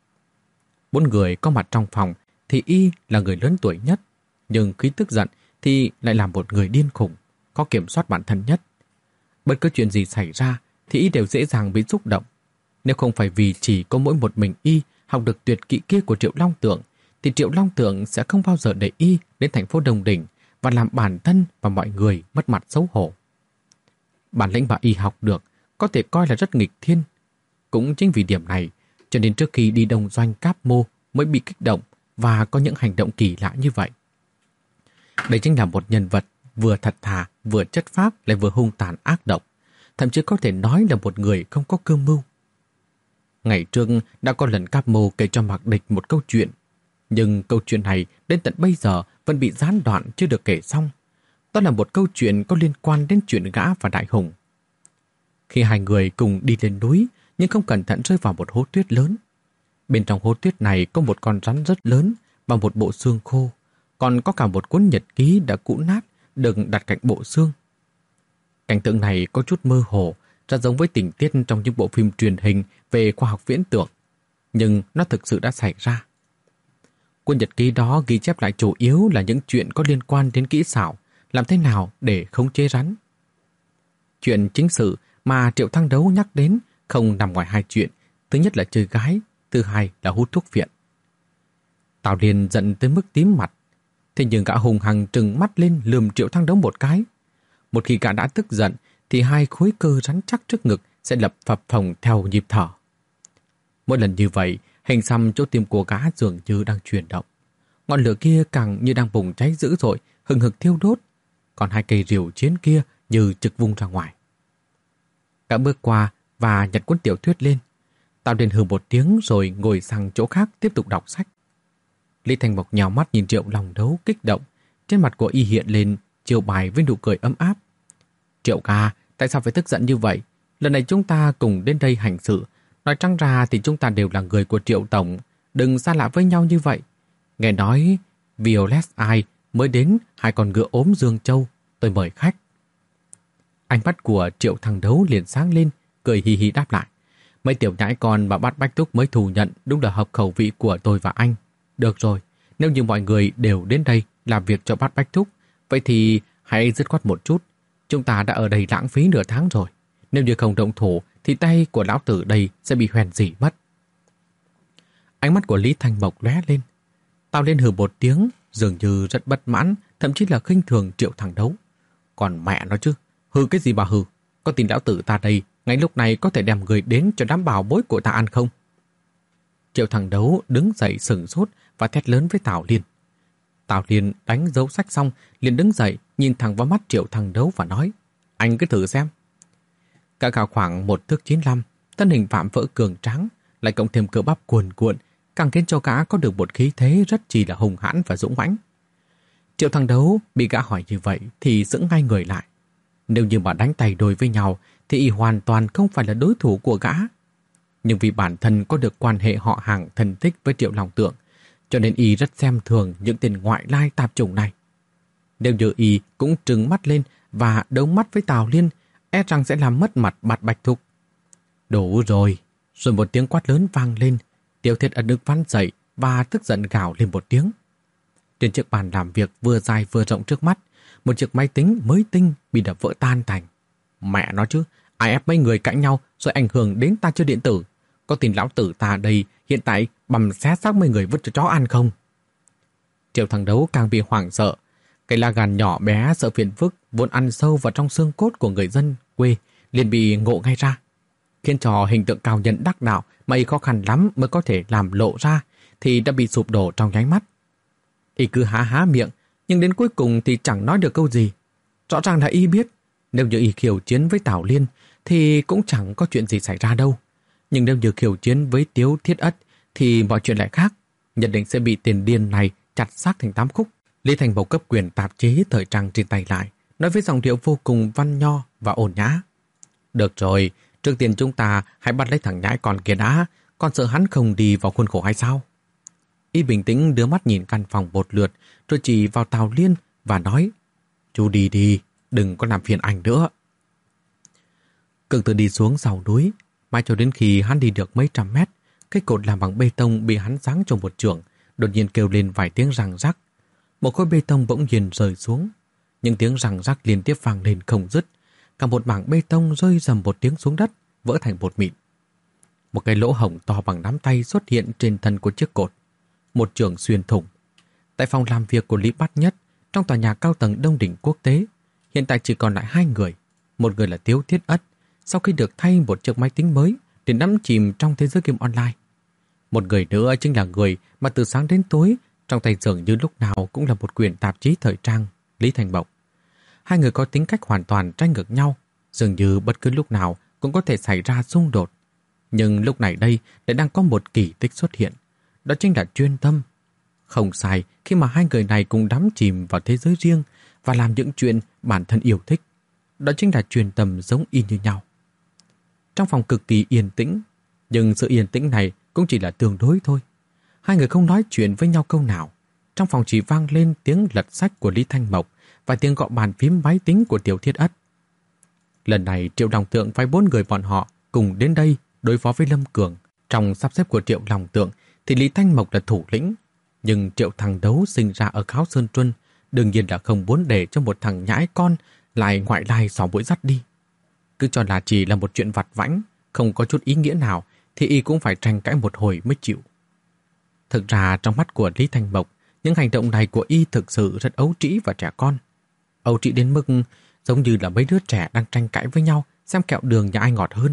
Bốn người có mặt trong phòng thì y là người lớn tuổi nhất, nhưng khi tức giận thì lại là một người điên khủng, có kiểm soát bản thân nhất. Bất cứ chuyện gì xảy ra thì y đều dễ dàng bị xúc động. Nếu không phải vì chỉ có mỗi một mình y học được tuyệt kỹ kia của Triệu Long Tượng, thì Triệu Long Tượng sẽ không bao giờ để y đến thành phố Đông Đỉnh và làm bản thân và mọi người mất mặt xấu hổ. Bản lĩnh mà y học được có thể coi là rất nghịch thiên. Cũng chính vì điểm này, cho nên trước khi đi đông doanh Cáp Mô mới bị kích động và có những hành động kỳ lạ như vậy. Đây chính là một nhân vật vừa thật thà, vừa chất phác, lại vừa hung tàn ác độc, thậm chí có thể nói là một người không có cơ mưu. Ngày trước đã có lần Cáp Mô kể cho Mạc Địch một câu chuyện, nhưng câu chuyện này đến tận bây giờ vẫn bị gián đoạn chưa được kể xong. Đó là một câu chuyện có liên quan đến chuyện gã và Đại Hùng. Khi hai người cùng đi lên núi, nhưng không cẩn thận rơi vào một hố tuyết lớn. Bên trong hố tuyết này có một con rắn rất lớn và một bộ xương khô, còn có cả một cuốn nhật ký đã cũ nát được đặt cạnh bộ xương. Cảnh tượng này có chút mơ hồ, rất giống với tình tiết trong những bộ phim truyền hình về khoa học viễn tưởng, nhưng nó thực sự đã xảy ra. Cuốn nhật ký đó ghi chép lại chủ yếu là những chuyện có liên quan đến kỹ xảo, làm thế nào để khống chế rắn. Chuyện chính sự mà Triệu Thăng Đấu nhắc đến không nằm ngoài hai chuyện, thứ nhất là chơi gái, thứ hai là hút thuốc viện. Tào Liên giận tới mức tím mặt, thế nhưng gã hùng hăng trừng mắt lên lườm Triệu Thăng Đấu một cái. Một khi gã đã tức giận thì hai khối cơ rắn chắc trước ngực sẽ lập phập phồng theo nhịp thở. Mỗi lần như vậy, hình xăm chỗ tim của gã dường như đang chuyển động. Ngọn lửa kia càng như đang bùng cháy dữ dội, hừng hực thiêu đốt, còn hai cây rìu chiến kia như trực vung ra ngoài. Gã bước qua và nhặt cuốn tiểu thuyết lên. Tào Liên hừ một tiếng rồi ngồi sang chỗ khác tiếp tục đọc sách. Lý Thành Mộc nhào mắt nhìn Triệu Lòng Đấu kích động, trên mặt của y hiện lên chiều bài với nụ cười ấm áp. Triệu ca, tại sao phải tức giận như vậy? Lần này chúng ta cùng đến đây hành sự. Nói trắng ra thì chúng ta đều là người của Triệu Tổng, đừng xa lạ với nhau như vậy. Nghe nói Violet Eye mới đến hai con ngựa ốm Dương Châu, tôi mời khách. Ánh mắt của Triệu Thăng Đấu liền sáng lên, cười hì hì đáp lại. Mấy tiểu nhãi con mà bắt Bách Thúc mới thù nhận đúng là hợp khẩu vị của tôi và anh. Được rồi, nếu như mọi người đều đến đây làm việc cho bắt Bách Thúc, vậy thì hãy dứt khoát một chút. Chúng ta đã ở đây lãng phí nửa tháng rồi. Nếu như không động thủ thì tay của lão tử đây sẽ bị hoen rỉ mất. Ánh mắt của Lý Thanh Mộc lóe lên. Tào Liên hừ một tiếng, dường như rất bất mãn, thậm chí là khinh thường Triệu Thăng Đấu. Còn mẹ nó chứ, hừ cái gì mà hừ? Có tin lão tử ta đây, ngay lúc này có thể đem người đến cho đám bảo bối của ta ăn không? Triệu Thăng Đấu đứng dậy sừng sốt và thét lớn với Tào Liên. Tào Liên đánh dấu sách xong, liền đứng dậy, nhìn thẳng vào mắt Triệu Thăng Đấu và nói, anh cứ thử xem. Cả cả khoảng một thước chín lăm, thân hình vạm vỡ cường tráng, lại cộng thêm cơ bắp cuồn cuộn, càng khiến cho gã có được một khí thế rất chỉ là hùng hãn và dũng mãnh. Triệu Thăng Đấu bị gã hỏi như vậy thì sững ngay người lại. Nếu như mà đánh tay đôi với nhau thì y hoàn toàn không phải là đối thủ của gã. Nhưng vì bản thân có được quan hệ họ hàng thân thích với Triệu Long Tượng, cho nên y rất xem thường những tên ngoại lai tạp chủng này. Nếu như y cũng trừng mắt lên và đấu mắt với Tào Liên, e rằng sẽ làm mất mặt Bạt Bạch Thúc. Đủ rồi. Rồi một tiếng quát lớn vang lên, Tiêu Thiết Ân Đức vắn dậy và tức giận gào lên một tiếng. Trên chiếc bàn làm việc vừa dài vừa rộng trước mắt, một chiếc máy tính mới tinh bị đập vỡ tan tành. Mẹ nó chứ, ai ép mấy người cãi nhau rồi ảnh hưởng đến ta chơi điện tử? Có tin lão tử ta đây hiện tại bầm xé xác mấy người vứt cho chó ăn không? Triệu Thăng Đấu càng bị hoảng sợ. Cái la gan nhỏ bé sợ phiền phức vốn ăn sâu vào trong xương cốt của người dân quê liền bị ngộ ngay ra, khiến cho hình tượng cao nhân đắc đạo mà y khó khăn lắm mới có thể làm lộ ra thì đã bị sụp đổ trong nháy mắt. Y cứ há há miệng, nhưng đến cuối cùng thì chẳng nói được câu gì. Rõ ràng là y biết, nếu như y khiêu chiến với Tào Liên thì cũng chẳng có chuyện gì xảy ra đâu. Nhưng nếu như khiêu chiến với Tiếu Thiết Ất thì mọi chuyện lại khác, nhất định sẽ bị tên điên này chặt xác thành tám khúc. Lý Thành Mộc cấp quyền tạp chí thời trang trên tay lại, nói với giọng điệu vô cùng văn nho và ổn nhã. Được rồi, trước tiên chúng ta hãy bắt lấy thằng nhãi con kia đã, còn sợ hắn không đi vào khuôn khổ hay sao? Y bình tĩnh đưa mắt nhìn căn phòng một lượt, rồi chỉ vào Tào Liên và nói, chú đi đi, đừng có làm phiền anh nữa. Cường Tử đi xuống sau núi, mãi cho đến khi hắn đi được mấy trăm mét, cái cột làm bằng bê tông bị hắn giáng cho một chưởng, đột nhiên kêu lên vài tiếng răng rắc. Một khối bê tông bỗng nhiên rơi xuống, những tiếng răng rắc liên tiếp vang lên không dứt. Cả một mảng bê tông rơi rầm một tiếng xuống đất, vỡ thành bột mịn. Một cái lỗ hổng to bằng nắm tay xuất hiện trên thân của chiếc cột. Một chưởng xuyên thủng. Tại phòng làm việc của Lý Bát Nhất, trong tòa nhà cao tầng Đông Đỉnh Quốc tế, hiện tại chỉ còn lại hai người. Một người là Tiếu Thiết Ất, sau khi được thay một chiếc máy tính mới để đắm chìm trong thế giới game online. Một người nữa chính là người mà từ sáng đến tối trong tay dường như lúc nào cũng là một quyển tạp chí thời trang, Lý Thanh Mộc. Hai người có tính cách hoàn toàn trái ngược nhau, dường như bất cứ lúc nào cũng có thể xảy ra xung đột. Nhưng lúc này đây lại đang có một kỳ tích xuất hiện, đó chính là chuyên tâm. Không sai khi mà hai người này cùng đắm chìm vào thế giới riêng và làm những chuyện bản thân yêu thích. Đó chính là chuyên tâm giống y như nhau. Trong phòng cực kỳ yên tĩnh, nhưng sự yên tĩnh này cũng chỉ là tương đối thôi. Hai người không nói chuyện với nhau câu nào. Trong phòng chỉ vang lên tiếng lật sách của Lý Thanh Mộc và tiếng gõ bàn phím máy tính của Tiểu Thiết Ất. Lần này Triệu Long Tượng phái bốn người bọn họ cùng đến đây đối phó với Lâm Cường. Trong sắp xếp của Triệu Long Tượng thì Lý Thanh Mộc là thủ lĩnh, nhưng Triệu Thằng Đấu sinh ra ở Kháo Sơn Truân, đương nhiên là không muốn để cho một thằng nhãi con lại ngoại lai xỏ mũi dắt đi. Cứ cho là chỉ là một chuyện vặt vãnh, không có chút ý nghĩa nào, thì y cũng phải tranh cãi một hồi mới chịu. Thực ra trong mắt của Lý Thanh Mộc, những hành động này của y thực sự rất ấu trĩ và trẻ con. Ấu trĩ đến mức giống như là mấy đứa trẻ đang tranh cãi với nhau xem kẹo đường nhà ai ngọt hơn.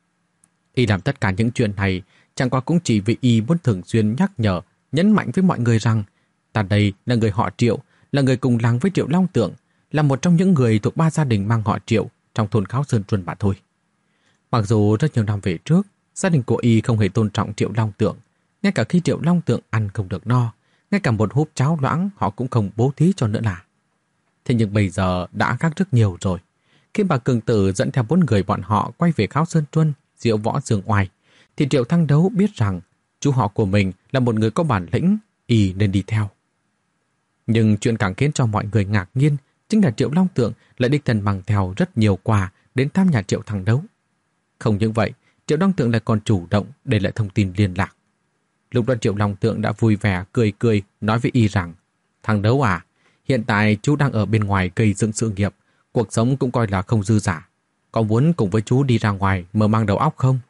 Y làm tất cả những chuyện này chẳng qua cũng chỉ vì y muốn thường xuyên nhắc nhở, nhấn mạnh với mọi người rằng ta đây là người họ Triệu, là người cùng làng với Triệu Long Tượng, là một trong những người thuộc ba gia đình mang họ Triệu trong thôn Kháo Sơn Truân mà thôi. Mặc dù rất nhiều năm về trước, gia đình của y không hề tôn trọng Triệu Long Tượng, ngay cả khi Triệu Long Tượng ăn không được no, ngay cả một húp cháo loãng họ cũng không bố thí cho nữa là. Thế nhưng bây giờ đã khác rất nhiều rồi. Khi bà Cường Tử dẫn theo bốn người bọn họ quay về Kháo Sơn Truân, diệu võ dương oai, thì Triệu Thăng Đấu biết rằng chú họ của mình là một người có bản lĩnh, y nên đi theo. Nhưng chuyện càng khiến cho mọi người ngạc nhiên chính là Triệu Long Tượng lại đích thân mang theo rất nhiều quà đến thăm nhà Triệu Thăng Đấu. Không những vậy, Triệu Long Tượng lại còn chủ động để lại thông tin liên lạc. Lúc đó Triệu Long Tượng đã vui vẻ cười cười nói với y rằng: "Thằng Đấu à, hiện tại chú đang ở bên ngoài gây dựng sự nghiệp, cuộc sống cũng coi là không dư giả. Có muốn cùng với chú đi ra ngoài mở mang đầu óc không?"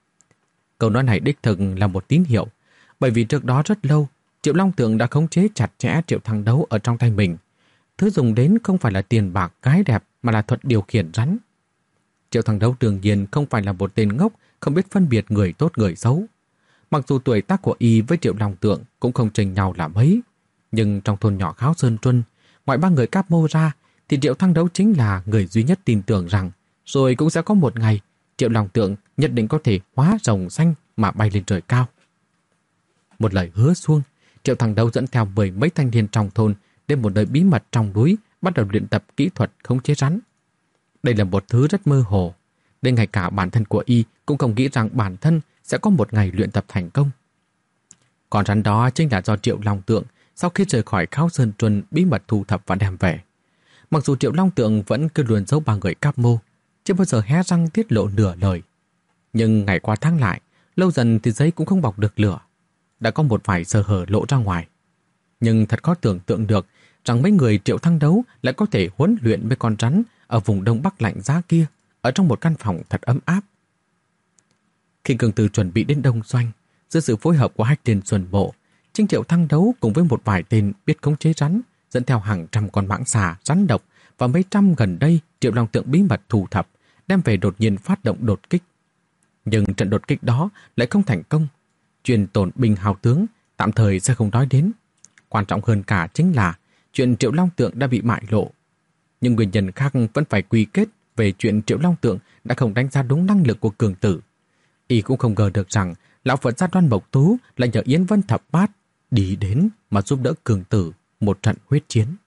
Câu nói này đích thực là một tín hiệu, bởi vì trước đó rất lâu, Triệu Long Tượng đã khống chế chặt chẽ Triệu Thăng Đấu ở trong tay mình. Thứ dùng đến không phải là tiền bạc gái đẹp mà là thuật điều khiển rắn. Triệu Thăng Đấu đương nhiên không phải là một tên ngốc không biết phân biệt người tốt người xấu. Mặc dù tuổi tác của y với Triệu Long Tượng cũng không chênh nhau là mấy, nhưng trong thôn nhỏ Kháo Sơn Truân, ngoài ba người Cáp Mô ra, thì Triệu Thăng Đấu chính là người duy nhất tin tưởng rằng rồi cũng sẽ có một ngày Triệu Long Tượng nhất định có thể hóa rồng xanh mà bay lên trời cao. Một lời hứa suông, Triệu Thăng Đấu dẫn theo mười mấy thanh niên trong thôn đến một nơi bí mật trong núi bắt đầu luyện tập kỹ thuật khống chế rắn. Đây là một thứ rất mơ hồ, đến ngay cả bản thân của y cũng không nghĩ rằng bản thân sẽ có một ngày luyện tập thành công. Con rắn đó chính là do Triệu Long Tượng sau khi rời khỏi Kháo Sơn Truân bí mật thu thập và đem về. Mặc dù Triệu Long Tượng vẫn cứ luôn giấu ba người Cáp Mô, chưa bao giờ hé răng tiết lộ nửa lời. Nhưng ngày qua tháng lại, lâu dần thì giấy cũng không bọc được lửa. Đã có một vài sơ hở lộ ra ngoài. Nhưng thật khó tưởng tượng được rằng mấy người Triệu Thăng Đấu lại có thể huấn luyện với con rắn ở vùng Đông Bắc lạnh giá kia, ở trong một căn phòng thật ấm áp. Khi Cường Tử chuẩn bị đến Đông Doanh, dưới sự phối hợp của Hách Liên Xuân Bộ, chính Triệu Thăng Đấu cùng với một vài tên biết khống chế rắn, dẫn theo hàng trăm con mãng xà, rắn độc và mấy trăm gần đây Triệu Long Tượng bí mật thu thập, đem về đột nhiên phát động đột kích. Nhưng trận đột kích đó lại không thành công. Chuyện tổn binh hao tướng tạm thời sẽ không nói đến. Quan trọng hơn cả chính là chuyện Triệu Long Tượng đã bị bại lộ. Nhưng nguyên nhân khác vẫn phải quy kết về chuyện Triệu Long Tượng đã không đánh giá đúng năng lực của Cường Tử. Y cũng không ngờ được rằng lão Phật gia Đoan Mộc Tú lại nhờ Yến Vân Thập Bát đi đến mà giúp đỡ Cường Tử một trận huyết chiến.